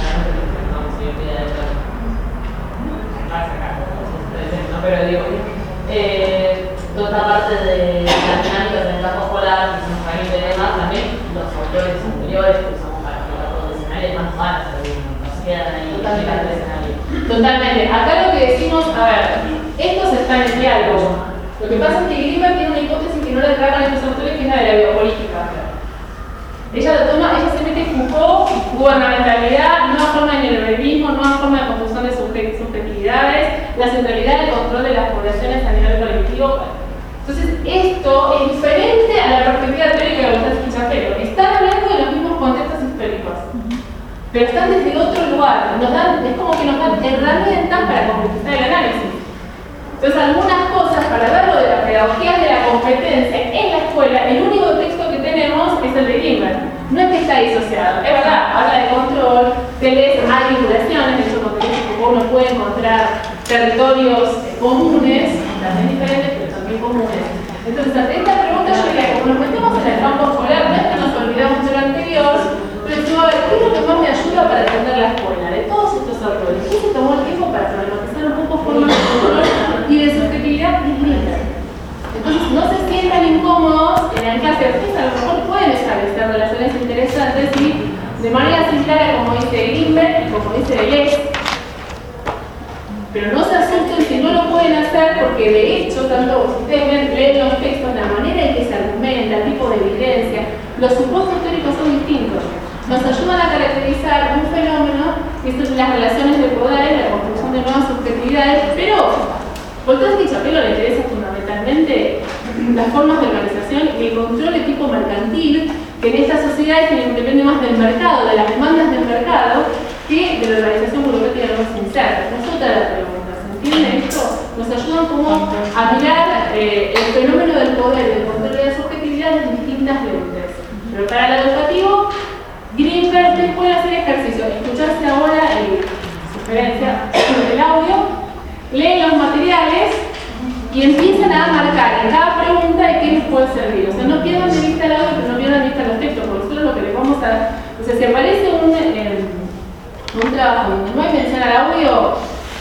Pero digo, toda esta parte de las dinámicas en el campo escolar, que son Jaime y demás, también los autores anteriores que usamos para los profesionales más humanos, nos quedan ahí. Totalmente. Acá lo que decimos, a ver, estos están en diálogo. Lo que pasa es que Gilbert tiene una hipótesis que no le tragan a estos autores, que es la de la biopolítica. Ella lo toma, ella se mete Foucault, gubernamentalidad, nueva forma de neoliberalismo, nueva forma de construcción de subjetividades, la centralidad del control de las poblaciones a nivel colectivo. Entonces, esto es diferente a la perspectiva teórica de los Pichafero. Están hablando de los mismos contextos históricos, pero están desde otro lugar. Es como que nos dan herramientas para complejizar el análisis. Entonces, algunas cosas para verlo de la pedagogía de la competencia en la escuela, el único texto que tenemos es el de Gilbert. No es que está disociado, es verdad, habla de control, se lee, hay vinculaciones, de hecho, porque uno puede encontrar territorios comunes, también diferentes, pero también comunes. Entonces, ante esta pregunta, yo diría, como nos metemos en el campo escolar, no es que nos olvidamos de lo anterior, pero digo, a ver, ¿qué es lo que más me ayuda para entender la escuela? De todos estos autores, ¿qué se tomó el tiempo para problematizar un poco formas de control y de subjetividad? Es Gilbert. Entonces, no se sientan incómodos en la clase. Ustedes a lo mejor pueden establecer relaciones interesantes y de manera similar a como dice Gilbert y como dice Deleuze. Pero no se asusten si no lo pueden hacer, porque de hecho tanto, si ustedes leen los textos, la manera en que se argumenta, el tipo de evidencia, los supuestos teóricos son distintos. Nos ayudan a caracterizar un fenómeno que son las relaciones de poder, la construcción de nuevas subjetividades, pero Voltaire y Chapelo le interesa fundamentalmente las formas de organización y el control de tipo mercantil, que en estas sociedades depende más del mercado, de las demandas del mercado, que de la organización burocrática más inserta. No es otra la pregunta, ¿se entiende esto? Nos ayudan como a mirar el fenómeno del poder y del control de la subjetividad en distintas lentes. Pero para el educativo, Greenberg, ustedes pueden hacer ejercicio, escucharse ahora sugerencia del audio, leen los materiales y empiezan a marcar en cada pregunta de qué les puede servir. O sea, no pierdan de vista el audio, pero no pierdan de vista los textos, porque nosotros lo que les vamos a... O sea, si aparece un trabajo donde no hay mención al audio,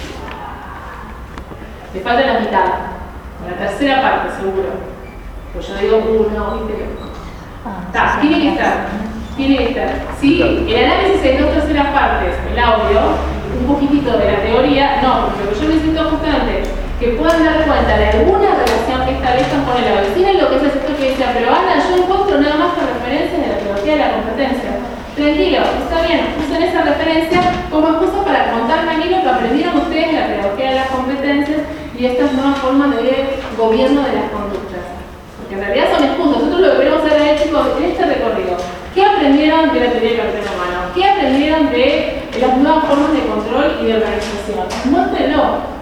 te falta la mitad, o la tercera parte seguro. Pues yo digo uno, ¿viste? Tiene que estar. Tiene que estar. Sí, el análisis en dos terceras partes, el audio, un poquitito de la teoría, no, porque lo que yo necesito justamente que puedan dar cuenta de alguna relación que establezcan con el audio. Tienen lo que es el sector que decía, pero Ana, yo encuentro nada más que referencias de la teología de la competencia. Tranquilo, está bien, usen esa referencia como excusa para contarme a mí lo que aprendieron ustedes de la pedagogía de las competencias y estas nuevas formas de gobierno de las conductas. Porque en realidad son excusas. Nosotros lo que queremos hacer es, chicos, en este recorrido, ¿qué aprendieron de la teoría del cartel humano? ¿Qué aprendieron de las nuevas formas de control y de organización? Muéstrenlo.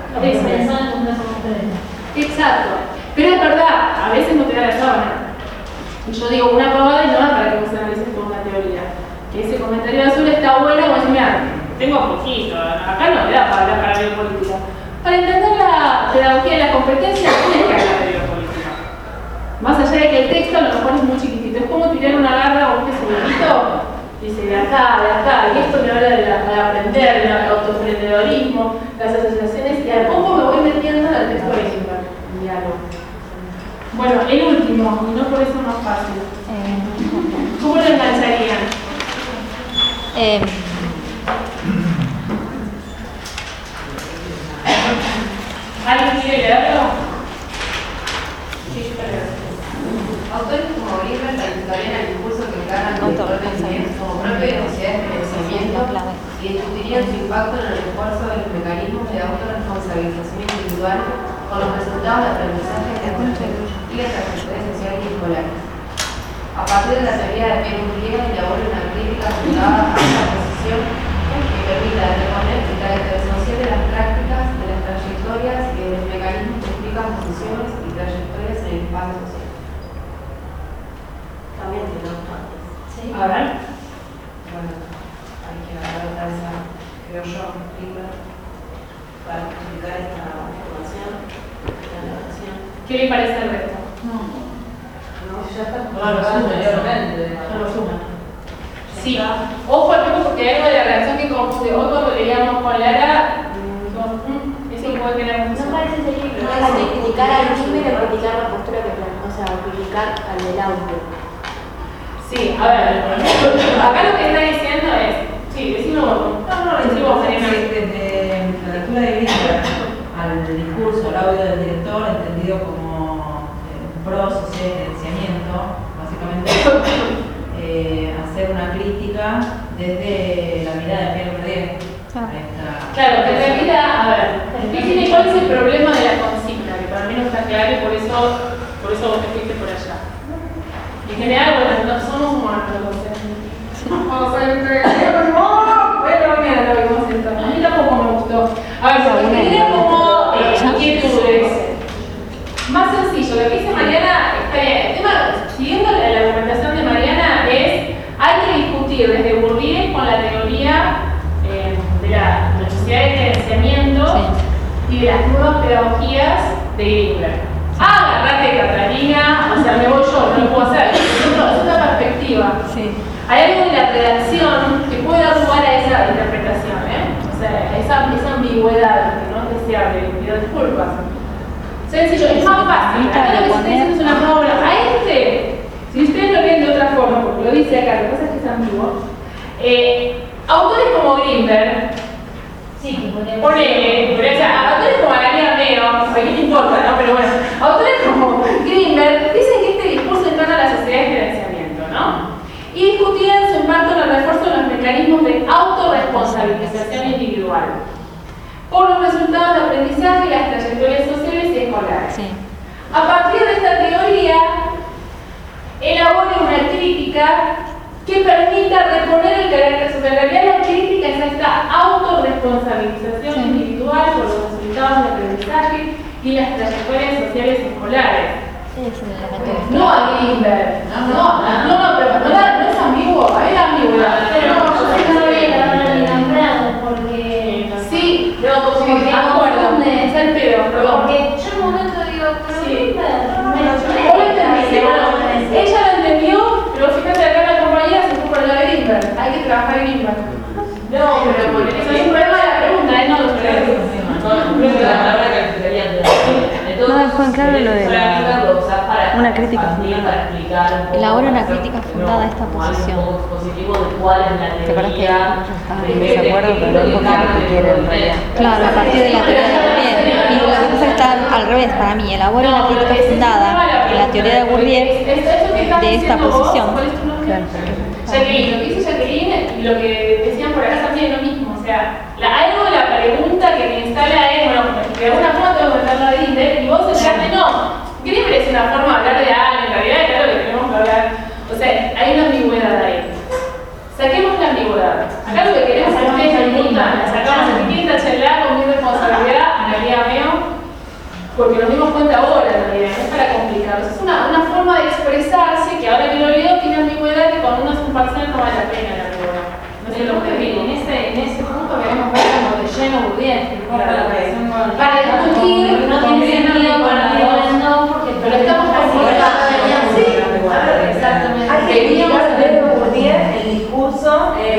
Exacto. Pero es verdad, a veces no te da la sábana. Y yo digo una pavada y no da para que vos analices toda una teoría. Que ese comentario azul está bueno, como decir, mira, tengo poquito, acá no le da para hablar para biopolítica. Para entender la pedagogía de la competencia, tienes que hablar de biopolítica. Más allá de que el texto a lo mejor es muy chiquitito, es como tirar una garra o un pezuelito, dice de acá, y esto me habla de aprender, del autoemprendedorismo, las asociaciones, y a poco me voy metiendo al texto original, el diálogo. Bueno, el último, y no por eso más fácil. ¿Cómo lo engancharían? ¿Alguien quiere leerlo? Sí, yo te leo. Autores como Greenberg calificarían el impulso que encarnan el control del bien como propio de sociedades de pensamiento y discutirían su impacto en el refuerzo de los mecanismos de autorresponsabilización individual con los resultados de aprendizaje de y las trayectorias sociales y escolares. A partir de la teoría de Pierre Bourdieu, elabora una crítica fundada a la posición que permita reconocer el carácter social de las prácticas, de las trayectorias y de los mecanismos que explican posiciones y trayectorias en el espacio social. También tiene antes. ¿Sí? A ver. Bueno, hay que agarrar esa, creo yo, libro para explicar esta información, esta narración. ¿Qué le parece al resto? No, ya está. anteriormente. No lo suman. Sí. Ojo al tiempo porque hay algo de la reacción que confunde. Hoy cuando leíamos con Lara, eso puede tener No mucho. parece ser que no es de criticar al crimen o criticar la postura que o sea, criticar al del audio. Sí, a ver, acá lo que está diciendo es, sí, decimos vos. Decimos Mariana. Desde la lectura de Greenberg al discurso, al audio del director, entendido como un proceso de gerenciamiento, básicamente hacer una crítica desde la mirada de Pierre Bourdieu. Claro, en realidad, a ver, ¿cuál es el problema de la consigna? Que para mí no está claro y por eso vos te fuiste por allá. En general, bueno, no somos humanos, vamos a entender, bueno, mira, lo vimos esto. A mí tampoco me gustó. A ver, porque tenía como inquietudes. Más sencillo, lo que dice Mariana está bien. El tema, siguiendo la argumentación de Mariana, es hay que discutir desde Bourdieu con la teoría de la necesidad de gerenciamiento y de las nuevas pedagogías de Greenberg. Agarrate, Catalina, o sea, me voy yo, no lo puedo hacer. Es otra perspectiva. Sí. Hay algo de la redacción que puede dar lugar a esa interpretación, o sea, esa ambigüedad que no es deseable, pido disculpas. Sencillo, es más fácil. Acá lo que se está diciendo es una palabra. Si ustedes lo ven de otra forma, porque lo dice acá, lo que pasa es que es ambiguo, autores como Greenberg, ponele, o sea, autores como Analia Meo, vamos, a quién le importa, ¿no? Pero bueno, autores como Greenberg dicen que este discurso encarna la sociedad de financiamiento, ¿no? Y discutían su impacto en el refuerzo de los mecanismos de autorresponsabilización individual por los resultados de aprendizaje y las trayectorias sociales y escolares. Sí. A partir de esta teoría, elabora una crítica que permita reponer el carácter social. En realidad la crítica es esta autorresponsabilización individual por los resultados de aprendizaje y las trayectorias sociales escolares. No a Greenberg. No, pero no es ambiguo, hay ambigüedad. Pero yo sé que no voy a hablar ni nombrado porque... Sí, no, porque acuerdo, es el pedo, perdón. Porque yo en un momento digo, pero Greenberg... Vos lo entendiste, ella lo entendió, pero fíjate acá en la compañía se fue por el lado de Greenberg. Hay que trabajar en Greenberg. No, pero por eso es un problema de la pregunta, no los problemas. No dejó en claro lo de una crítica fundada. Elabora una crítica fundada a esta posición. ¿Te acuerdas que estaban en desacuerdo, pero no dijo que quiere en realidad? Claro, a partir de la teoría de Bourdieu. Y lo que pasa es que está al revés para mí. Elabora una crítica fundada en la teoría de Bourdieu de esta posición. Claro. Jacqueline, lo que dice Jacqueline y lo que decían por acá también es lo mismo. O sea, algo de la pregunta que me instala es, bueno, que de alguna forma tengo que meterla a Greenberg y vos entraste, no. Greenberg es una forma de hablar de alguien, en realidad es claro que tenemos que hablar. O sea, hay una ambigüedad ahí. Saquemos la ambigüedad. Acá lo que queremos es que ustedes discutan, sacamos el que quieren tacharla con mi responsabilidad, en realidad veo, porque nos dimos cuenta ahora en realidad, no es para complicarlos. Es una forma de expresarse que ahora que lo leo tiene ambigüedad que cuando uno es un parcial no vale la pena la ambigüedad. No sé lo que viene. En ese punto queremos ver como de lleno Bourdieu, para discutir, no tiene sentido para pero estamos exactamente. Hay que criticar desde Bourdieu el discurso en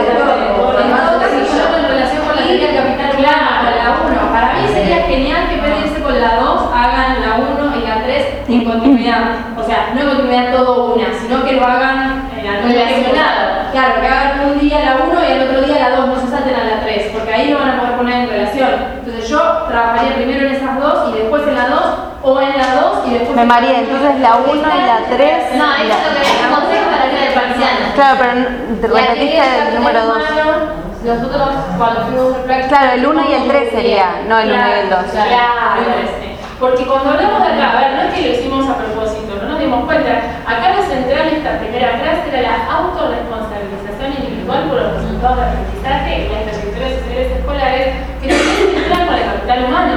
relación con la teoría del capital humano, la 1. Para mí sería genial que en vez de irse con la 2 hagan la 1 y la 3 en continuidad. O sea, no en continuidad todo una, sino que lo hagan relacionado. Claro, que hagan un día la 1 y el otro día la 2, no se salten a la 3, porque ahí lo van a poder poner en relación. Entonces yo trabajaría primero en esas dos y después en la 2, o en la 2 y después Me maría, entonces la 1 y la 3. No, eso es lo que aconsejo para la de parcial. Claro, pero te repetiste el número 2. Nosotros cuando fuimos a práctica... Claro, el 1 y el 3 sería, no el 1 y el 2. Claro, porque cuando hablamos de acá, a ver, no es que lo hicimos a propósito, no nos dimos cuenta. Acá lo central de esta primera frase era la autorresponsabilización individual por los resultados de aprendizaje y las trayectorias sociales escolares que también entran con el capital humano.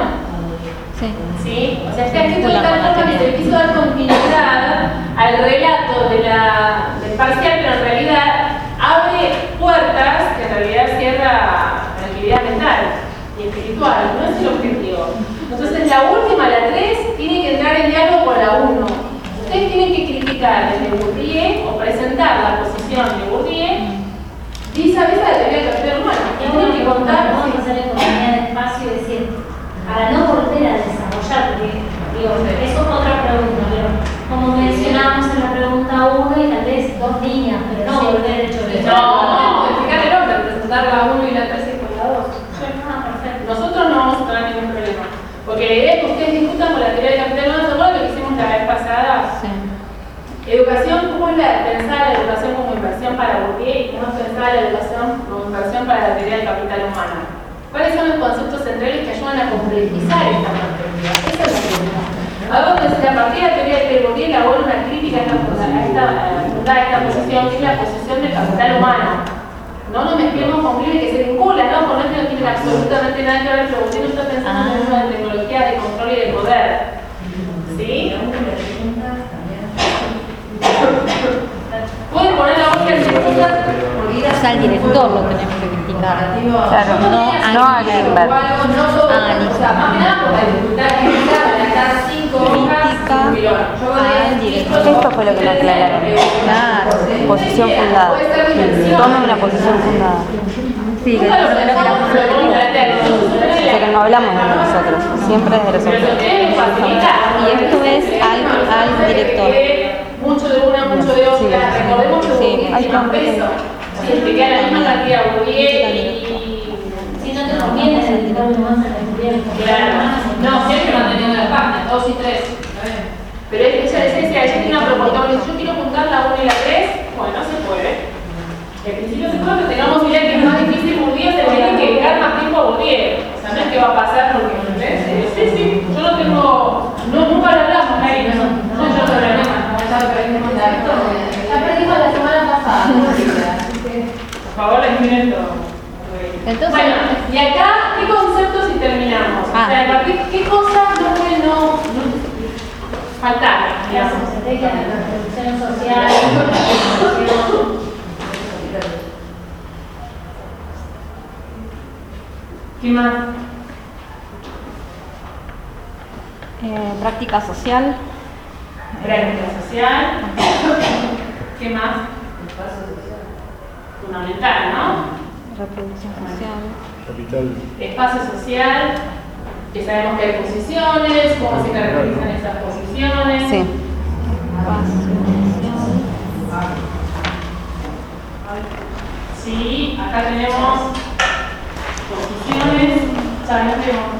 ¿Sí? O sea, está escrito de tal forma que se le quiso dar continuidad al relato del parcial, pero en realidad abre puertas que en realidad cierra la actividad mental y espiritual, no es el objetivo. Entonces la última, la 3, tiene que entrar en diálogo con la 1. Ustedes tienen que criticar desde Bourdieu o presentar la posición de Bourdieu vis-a-vis la teoría del capital humano. Y tienen que contar... Vamos a hacer economía de espacio y decir, para no volver a desarrollar, porque digo, eso es otra pregunta, pero como mencionamos en la pregunta 1 y tal vez 2 líneas, pero no volver el hecho de... No, modificar el orden, presentar la 1 y la 3 y después la 2. Perfecto. Nosotros no vamos a tener ningún problema. Porque la idea es que ustedes discutan con la teoría del capital humano, ¿se acuerdan lo que hicimos la vez pasada? Sí. Educación, ¿cómo es pensar la educación como inversión para Bourdieu y cómo es pensar la educación como inversión para la teoría del capital humano? ¿Cuáles son los conceptos centrales que ayudan a complejizar esta perspectiva? Esa es la pregunta. Algo que a partir de la teoría de Bourdieu elabora una crítica a esta posición, que es la posición del capital humano. No nos mezclemos con Greenberg que se vincula, ¿no? Con esto no tiene absolutamente nada que ver, pero Bourdieu no está pensando en una tecnología de control y de poder. ¿Sí? ¿Pueden poner la voz de preguntas? O sea, al director lo tenemos que criticar. Claro, no a Greenberg. O sea, más que nada por la dificultad que está redactar 5 hojas. Al director. Esto fue lo que nos aclararon. Claro. Posición fundada. Tome una posición fundada. Sí, que no hablamos de nosotros, siempre es de los otros. Y esto es al director. Mucho de una, mucho de otra. Recordemos que Bourdieu tiene un peso. Si explica la misma cantidad Bourdieu y... Si no te conviene, no vas a estudiar. Claro. No, siempre manteniendo las páginas, 2 y 3. Pero ella decía, ella tiene una propuesta, si yo quiero juntar la 1 y la 3, bueno, se puede. En principio se puede, pero tengamos idea que es más difícil Bourdieu, se tiene que dedicar más tiempo a Bourdieu. O sea, no es que va a pasar porque, ¿entendés? Sí, yo no tengo, nunca lo hablamos, Mary, no, yo no hablé más. La aprendimos la semana pasada. Por favor, les todo. Entonces, Bueno, y acá, ¿qué conceptos y terminamos? O sea, a partir de qué cosas no pueden no faltar, Las digamos. estrategias de reproducción social, ¿Qué más? práctica social. Práctica social. ¿Qué más? Fundamental, ¿no? Reproducción social. Capital. Espacio social, que sabemos que hay posiciones, cómo se caracterizan esas posiciones. Sí. Sí, acá tenemos posiciones, ya no tenemos.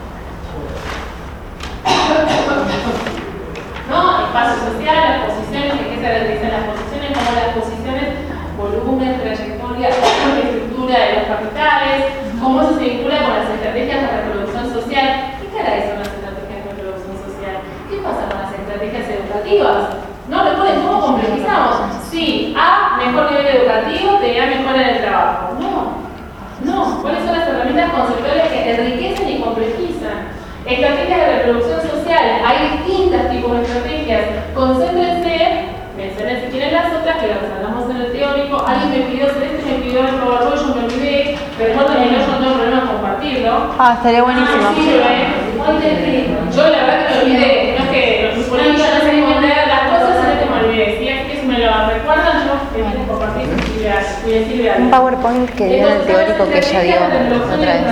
¿No? Espacio social, las posiciones, ¿de qué se caracterizan las posiciones? Como las posiciones, volumen, trayectoria, estructura de los capitales, cómo eso se vincula con las estrategias de reproducción social. ¿Qué caray son las estrategias de reproducción social? ¿Qué pasa con las estrategias educativas? ¿No? Recuerden, ¿cómo complejizamos? Sí, A, mejor nivel educativo, te da mejor en el trabajo. No. ¿Cuáles son las herramientas conceptuales que enriquecen y complejizan? Estrategias de reproducción social. Hay distintos tipos de estrategias. Concéntrense, mencionen si quieren las otras, que las hablamos en el teórico. Alguien me pidió Celeste, me pidió el PowerPoint, yo me olvidé. Recuerden que yo no tengo problema en compartirlo. Estaría buenísimo. Yo la verdad que me olvidé. No es que por ahí yo no sé entender las cosas, sino que me olvidé. Si es que si me lo recuerdan, yo voy a compartir y decirle algo. Un PowerPoint que dio en el teórico que ella dio otra vez.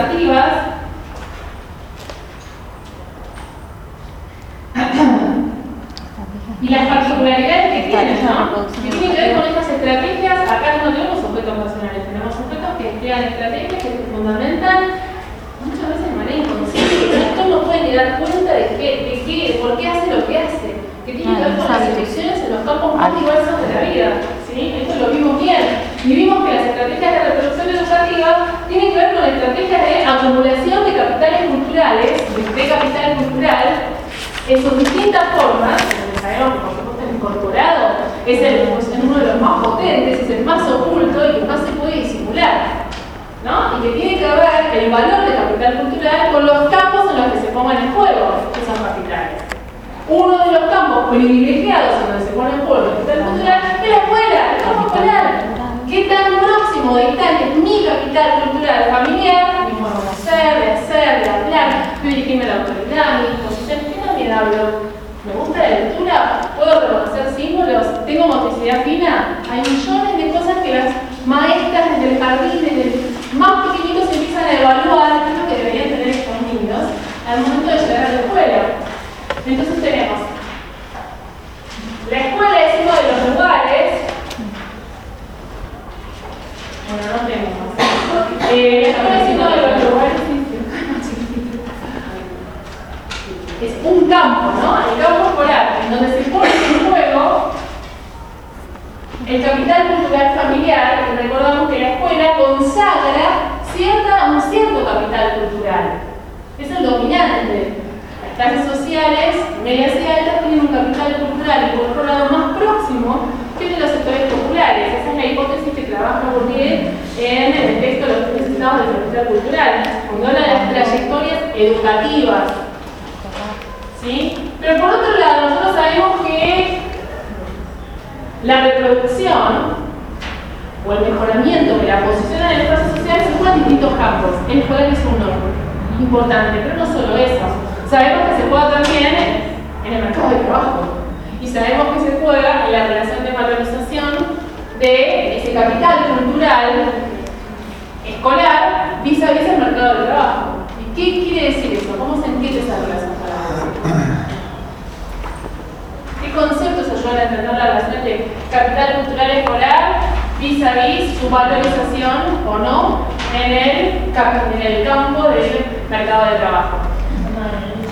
Y las particularidades que tienen, ¿no? Que tienen que ver con estas estrategias. Acá no tenemos sujetos nacionales, tenemos sujetos que emplean estrategias que se fundamentan muchas veces de manera inconsciente. Esto no pueden ni dar cuenta de por qué hace lo que hace, que tiene que ver con las elecciones en los campos más diversos de la vida. ¿Sí? Esto lo vimos bien. Y vimos que las estrategias de reproducción educativa tienen que ver con estrategias de acumulación de capitales culturales, de capital cultural, en sus distintas formas. Sabemos que por supuesto el incorporado es uno de los más potentes, es el más oculto y que más se puede disimular, ¿no? Y que tiene que ver el valor del capital cultural con los campos en los que se pongan en juego esos capitales. Uno de los campos privilegiados en donde se pone en juego el capital cultural es la escuela, el campo escolar. ¿Qué tan próximo, distante es mi capital cultural familiar, mi forma de ser, de hacer, de hablar, de dirigirme a la autoridad, mi disposición? ¿Qué también hablo? ¿Me gusta la lectura? ¿Puedo reconocer símbolos? ¿Tengo motricidad fina? Hay millones de cosas que las maestras desde el jardín, desde el más pequeñitos, empiezan a evaluar qué es lo que deberían tener estos niños al momento de llegar a la escuela. Entonces tenemos, la escuela es uno de los lugares, bueno, no tenemos, la escuela es uno de los lugares, es un campo, ¿no? El campo escolar, en donde se pone en juego el capital cultural familiar, y recordamos que la escuela consagra un cierto capital cultural. Es el dominante. Las clases sociales, medias y altas, tienen un capital cultural incorporado más próximo que el de los sectores populares. Esa es la hipótesis que trabaja Bourdieu en el texto de los tres estados del capital cultural, cuando habla de las trayectorias educativas. ¿Sí? Pero por otro lado, nosotros sabemos que la reproducción o el mejoramiento de la posición en el espacio social se juega en distintos campos. El escolar es uno importante, pero no solo eso. Sabemos que se juega también en el mercado de trabajo y sabemos que se juega en la relación de valorización de ese capital cultural escolar vis-a-vis el mercado de trabajo. ¿Y qué quiere decir eso? ¿Cómo se entiende esa relación? ¿Qué conceptos ayudan a entender la relación entre capital cultural escolar vis-a-vis su valorización o no en el campo del mercado de trabajo?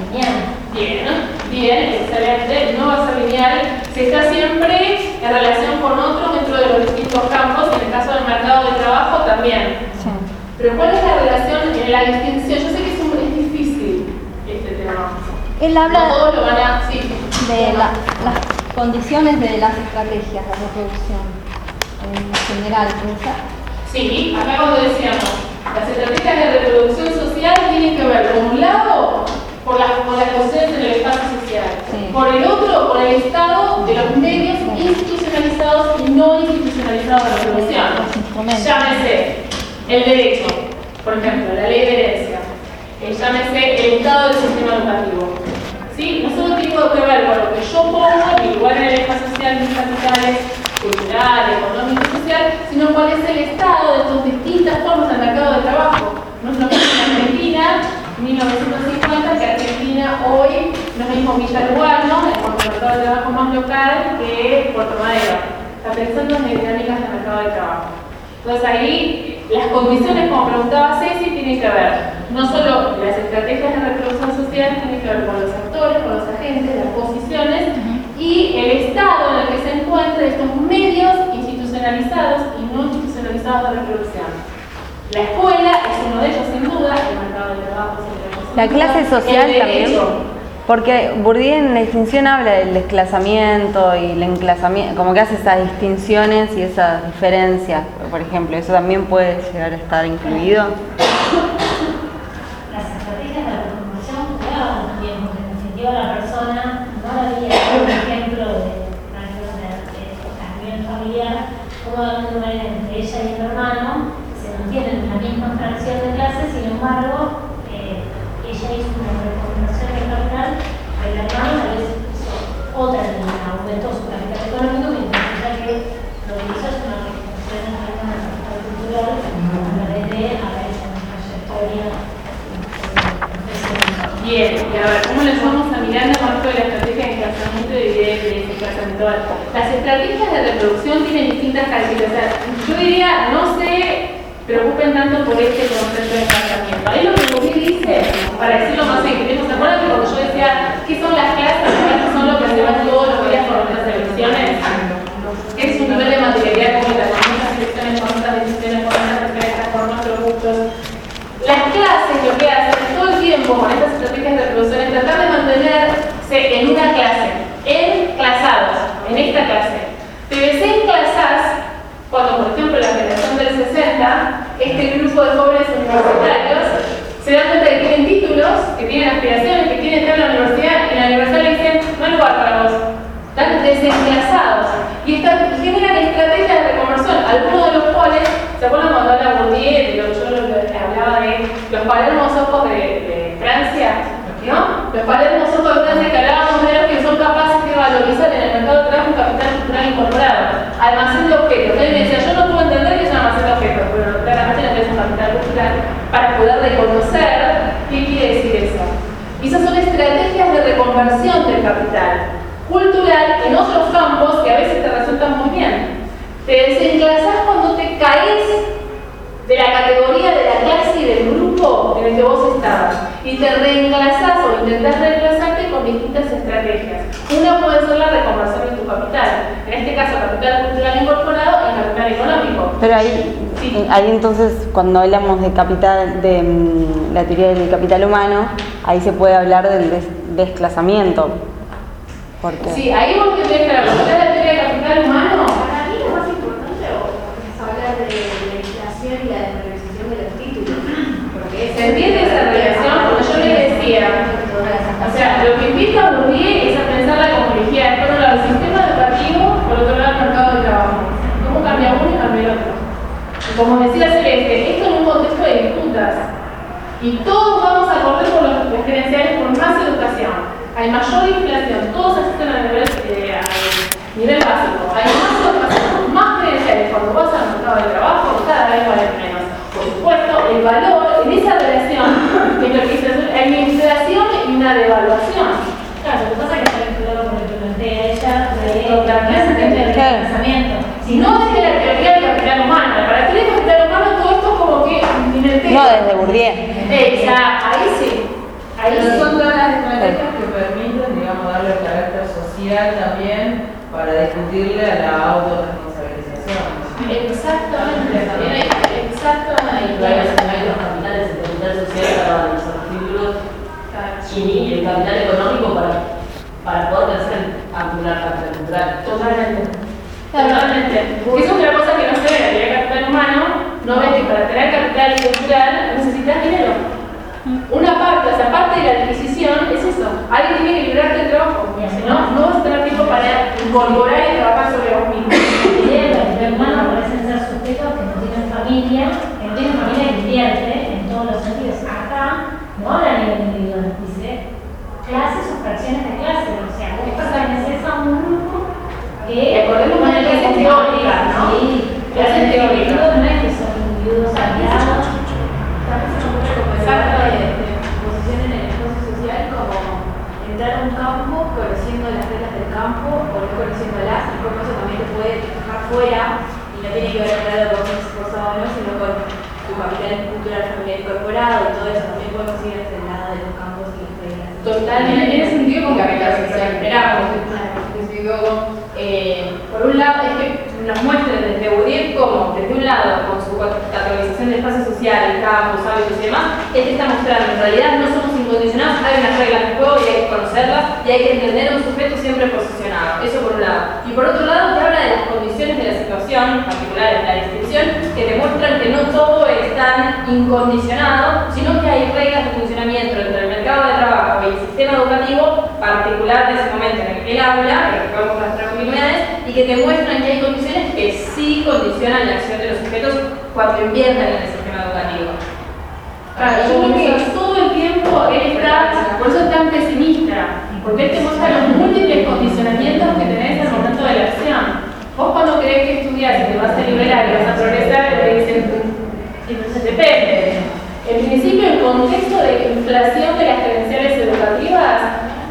Bien, excelente. No va a ser lineal. Se está siempre en relación con otros dentro de los distintos campos. En el caso del mercado de trabajo también. Sí. Pero ¿cuál es la relación en la distinción? Yo sé que es difícil este tema. Él No habla todos lo van a... Sí. de las condiciones de las estrategias de reproducción en general. Sí, acá cuando decíamos, las estrategias de reproducción social tienen que ver, por un lado, con las condiciones en el espacio social, Sí. por el otro, con el estado de los medios institucionalizados y no institucionalizados de reproducción. Los instrumentos. Llámese el derecho, por ejemplo, la ley de herencia, llámese el estado del sistema educativo. ¿Sí? No solo tiene que ver con lo que yo pongo, mi lugar en el espacio social, mis capitales, cultural, económico y social, sino cuál es el estado de sus distintas formas del mercado de trabajo. No es lo mismo en Argentina, 1950, que Argentina hoy no es mismo Villa Lugano, en cuanto al mercado de trabajo más local, que Puerto Madero. Está pensando en dinámicas del mercado de trabajo. Entonces ahí las condiciones, como preguntaba Ceci, tienen que ver, no solo las estrategias de reproducción social, tienen que ver con los actores, con los agentes, las posiciones y el estado en el que se encuentran estos medios institucionalizados y no institucionalizados de reproducción. La escuela es uno de ellos sin duda, el mercado de trabajo es otra cosa. La clase social El también. derecho. Porque Bourdieu en la distinción habla del desclasamiento y el enclasamiento, como que hace esas distinciones y esas diferencias, por ejemplo, ¿eso también puede llegar a estar incluido? Las estrategias de la transformación jugaban también, porque en definitiva la persona no había un ejemplo de a nivel familiar, como de alguna manera entre ella y el hermano se mantienen en la misma fracción de clase, sin embargo, ella hizo una reconversión del capital, el hermano tal vez hizo otra línea, aumentó su capital económico, mientras ella que lo que hizo es una reconversión en el capital cultural a través de haber hecho una trayectoria. Bien, y a ver, ¿cómo les vamos a mirar en el marco de la estrategia de enclazamiento y de desplazamiento alto? Las estrategias de reproducción tienen distintas características. Yo diría, no se preocupen tanto por este concepto de enclazamiento. Ahí lo que Bourdieu dice, para decirlo más en inglés, ¿se acuerdan que cuando yo decía qué son las clases? ¿Qué son lo que se ven todos los días por nuestras elecciones? ¿Qué es un nivel de materialidad comunitaria? Con nuestras elecciones, con nuestras decisiones, con nuestras preferencias, con nuestros gustos. Las clases lo que hacen todo el tiempo con estas estrategias de reproducción es tratar de mantenerse en una clase, enclasados, en esta clase. Te desenclasás cuando, por ejemplo, la generación del 60, este grupo de jóvenes universitarios se dan cuenta que tienen títulos, que tienen aspiraciones, que quieren entrar a la universidad, y en la universidad le dicen, no hay lugar para vos. Están desenclasados y generan estrategias de reconversión, algunos de los cuales, ¿se acuerdan cuando habla Bourdieu de lo que yo hablaba de los palermos ojos de Francia? ¿No? Los palermos ojos de Francia que hablábamos de los que son capaces de valorizar en el mercado de trabajo un capital cultural incorporado, almacén de objetos. Él me decía, yo no puedo entender que es un almacén de objetos, pero claramente no es un capital cultural para poder reconocer qué quiere decir eso. Y esas son estrategias de reconversión del capital cultural en otros campos que a veces te resultan muy bien. Te desenclasás cuando te caes de la categoría de la clase y del grupo en el que vos estabas y te reenclasás o intentás reemplazarte con distintas estrategias. Una puede ser la reconversión de tu capital, en este caso capital cultural incorporado y capital económico. Pero ahí entonces cuando hablamos de capital, de la teoría del capital humano, ahí se puede hablar del desclasamiento. Porque... Sí, ahí vos tenés que la teoría del capital humano. Para mí lo más importante es hablar de la inflación y la desvalorización de los títulos. Porque ¿Se entiende esa relación? Porque yo les decía, o sea, lo que invita a Bourdieu es a pensar la complejidad. Por un lado, el sistema educativo, por otro lado, el mercado de trabajo. ¿Cómo cambia uno y cambia el otro? Y como decía Celeste, esto en un contexto de disputas. Y todos vamos a correr por las credenciales por más educación. Hay mayor inflación, todos asisten a nivel básico. Hay más educación, más credenciales. Cuando vas al mercado de trabajo, cada vez valen menos. Por supuesto, el valor en esa relación es lo que dice, hay una inflación y una devaluación. Claro, lo que pasa es que está vinculado con lo que plantea ella de desplazamiento. Si no desde la teoría del capital humano, para la teoría del capital humano todo esto es como que No, desde Bourdieu. Ahí sí. Ahí Pero sí. son todas las competirle a la autorresponsabilización. Exactamente, exactamente. Hay los capitales, el capital social para los artículos y el capital económico para poder hacer ampliar capital cultural. Totalmente. Es otra cosa que no se ve en la teoría de capital humano, no ves que para tener capital cultural necesitas dinero. Una parte, o sea, parte de la adquisición es eso. Alguien tiene que librarte el trabajo, porque si no, no vas a tener tiempo para incorporar y trabajar sobre vos mismo. La idea del capital humano parecen ser sujetos que no tienen familia, que invierte en todos los sentidos. Acá no habla a nivel individual, dice clases o fracciones de clases, o sea, vos perteneces a un grupo que recordemos que clases teóricas, ¿no? Sí, Clases teóricas. No es que son individuos aislados. Posición en el espacio social como entrar a un campo conociendo las reglas del campo o no conociéndolas, y como eso también te puede dejar fuera y no tiene que ver claro con sos esforzado o no, sino con tu capital cultural familiar incorporado y todo eso también puede conseguir desde el lado de los campos y las reglas. Totalmente, en ese sentido con capital social. Por un lado es que nos muestra desde Bourdieu cómo, desde un lado, con su categorización de espacio social, campos, hábitos y demás, él te está mostrando en realidad no somos incondicionados, hay unas reglas de juego y hay que conocerlas y hay que entender a un sujeto siempre posicionado. Eso por un lado. Y por otro lado te habla de las condiciones de la situación, en particular en la descripción, que demuestran que no todo es tan incondicionado, sino que hay reglas de funcionamiento entre el mercado de trabajo y el sistema educativo particular de ese momento en el que él habla, pero que podemos rastrear continuidades, y que demuestran que hay condiciones que sí condicionan la acción de los sujetos cuando invierten en el sistema educativo. Claro, yo creo que todo el tiempo él está, por eso es tan pesimista, porque él te muestra los múltiples condicionamientos que tenés al momento de la acción. Vos cuando crees que estudias y te vas a liberar y vas a progresar, te dicen, entonces depende. En principio, en contexto de inflación de las credenciales educativas,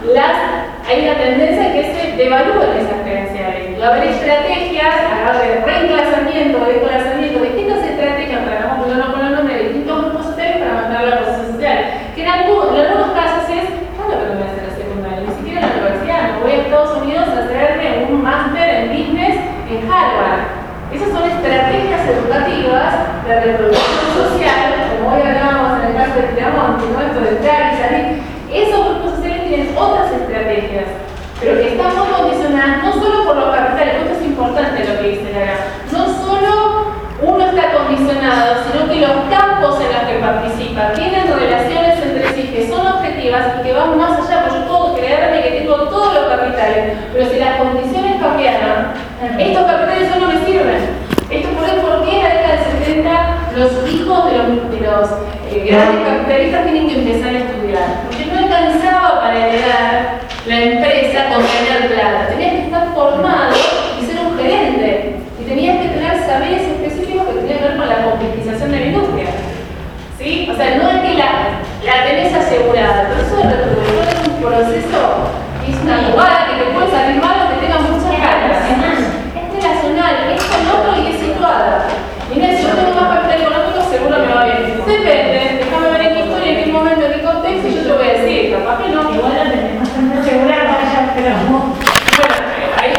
hay una tendencia que se devalúen esas credenciales. Va a haber estrategias, de reemplazamiento, de desplazamiento, distintas estrategias para no poner nombre de distintos grupos sociales para mantener la posición social. Que en algunos casos es, claro que no voy a hacer la secundaria, ni siquiera en la universidad, me voy a Estados Unidos a hacerme un máster en business en Harvard. Esas son estrategias educativas de reproducción social, como hoy hablábamos en el caso de Tiramonte, ¿no? Esto de entrar y salir. Esos grupos sociales tienen otras estrategias, pero que están muy condicionadas no solo por los capitales, esto es importante lo que dice Lara, no solo uno está condicionado, sino que los campos en los que participa tienen relaciones entre sí que son objetivas y que van más allá, porque yo puedo creerme que tengo todos los capitales, pero si las condiciones cambiaron, estos capitales ya no me sirven. Esto por qué en la década del 70 los hijos de los grandes capitalistas tienen que empezar a estudiar, porque no alcanzaba para heredar la empresa con tener plata, tenías que estar formado y ser un gerente, y tenías que tener saberes específicos que tenían que ver con la competización de la industria. ¿Sí? O sea, no es que la tenés asegurada, pero eso de reproducción es un proceso, es una jugada que te puede salir mal o que tenga muchas ganas. Es relacional, es con otro y es situada. Mira, si yo tengo más capital económico, seguro me va bien. Depende, déjame ver en qué historia, en qué momento, en qué contexto, y yo te voy a decir, capaz que no. Igual lo tenemos bastante asegurado ya, pero no. Bueno, ahí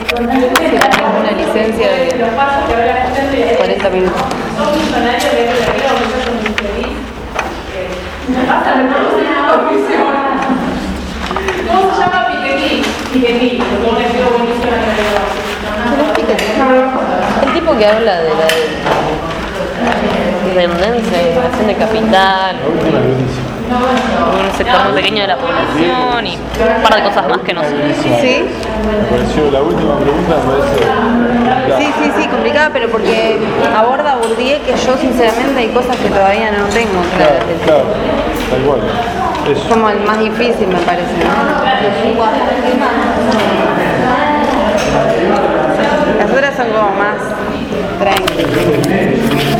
una licencia de 40 minutos. Son millonarios de la vida, o yo soy muy feliz. Hasta me produce una confusión. ¿Cómo se llama Piketty? Piketty, como un estilo buenísimo en la televisión. El tipo que habla de la dependencia y relación de capital, un sector muy pequeño de la población y un par de cosas más que no sé. ¿Sí? Me pareció la última pregunta, me parece. Sí, complicada, pero porque aborda Bourdieu que yo sinceramente hay cosas que todavía no tengo claras. Claro, tal cual. Es como el más difícil, me parece, ¿no? Las otras son como más tranquilas.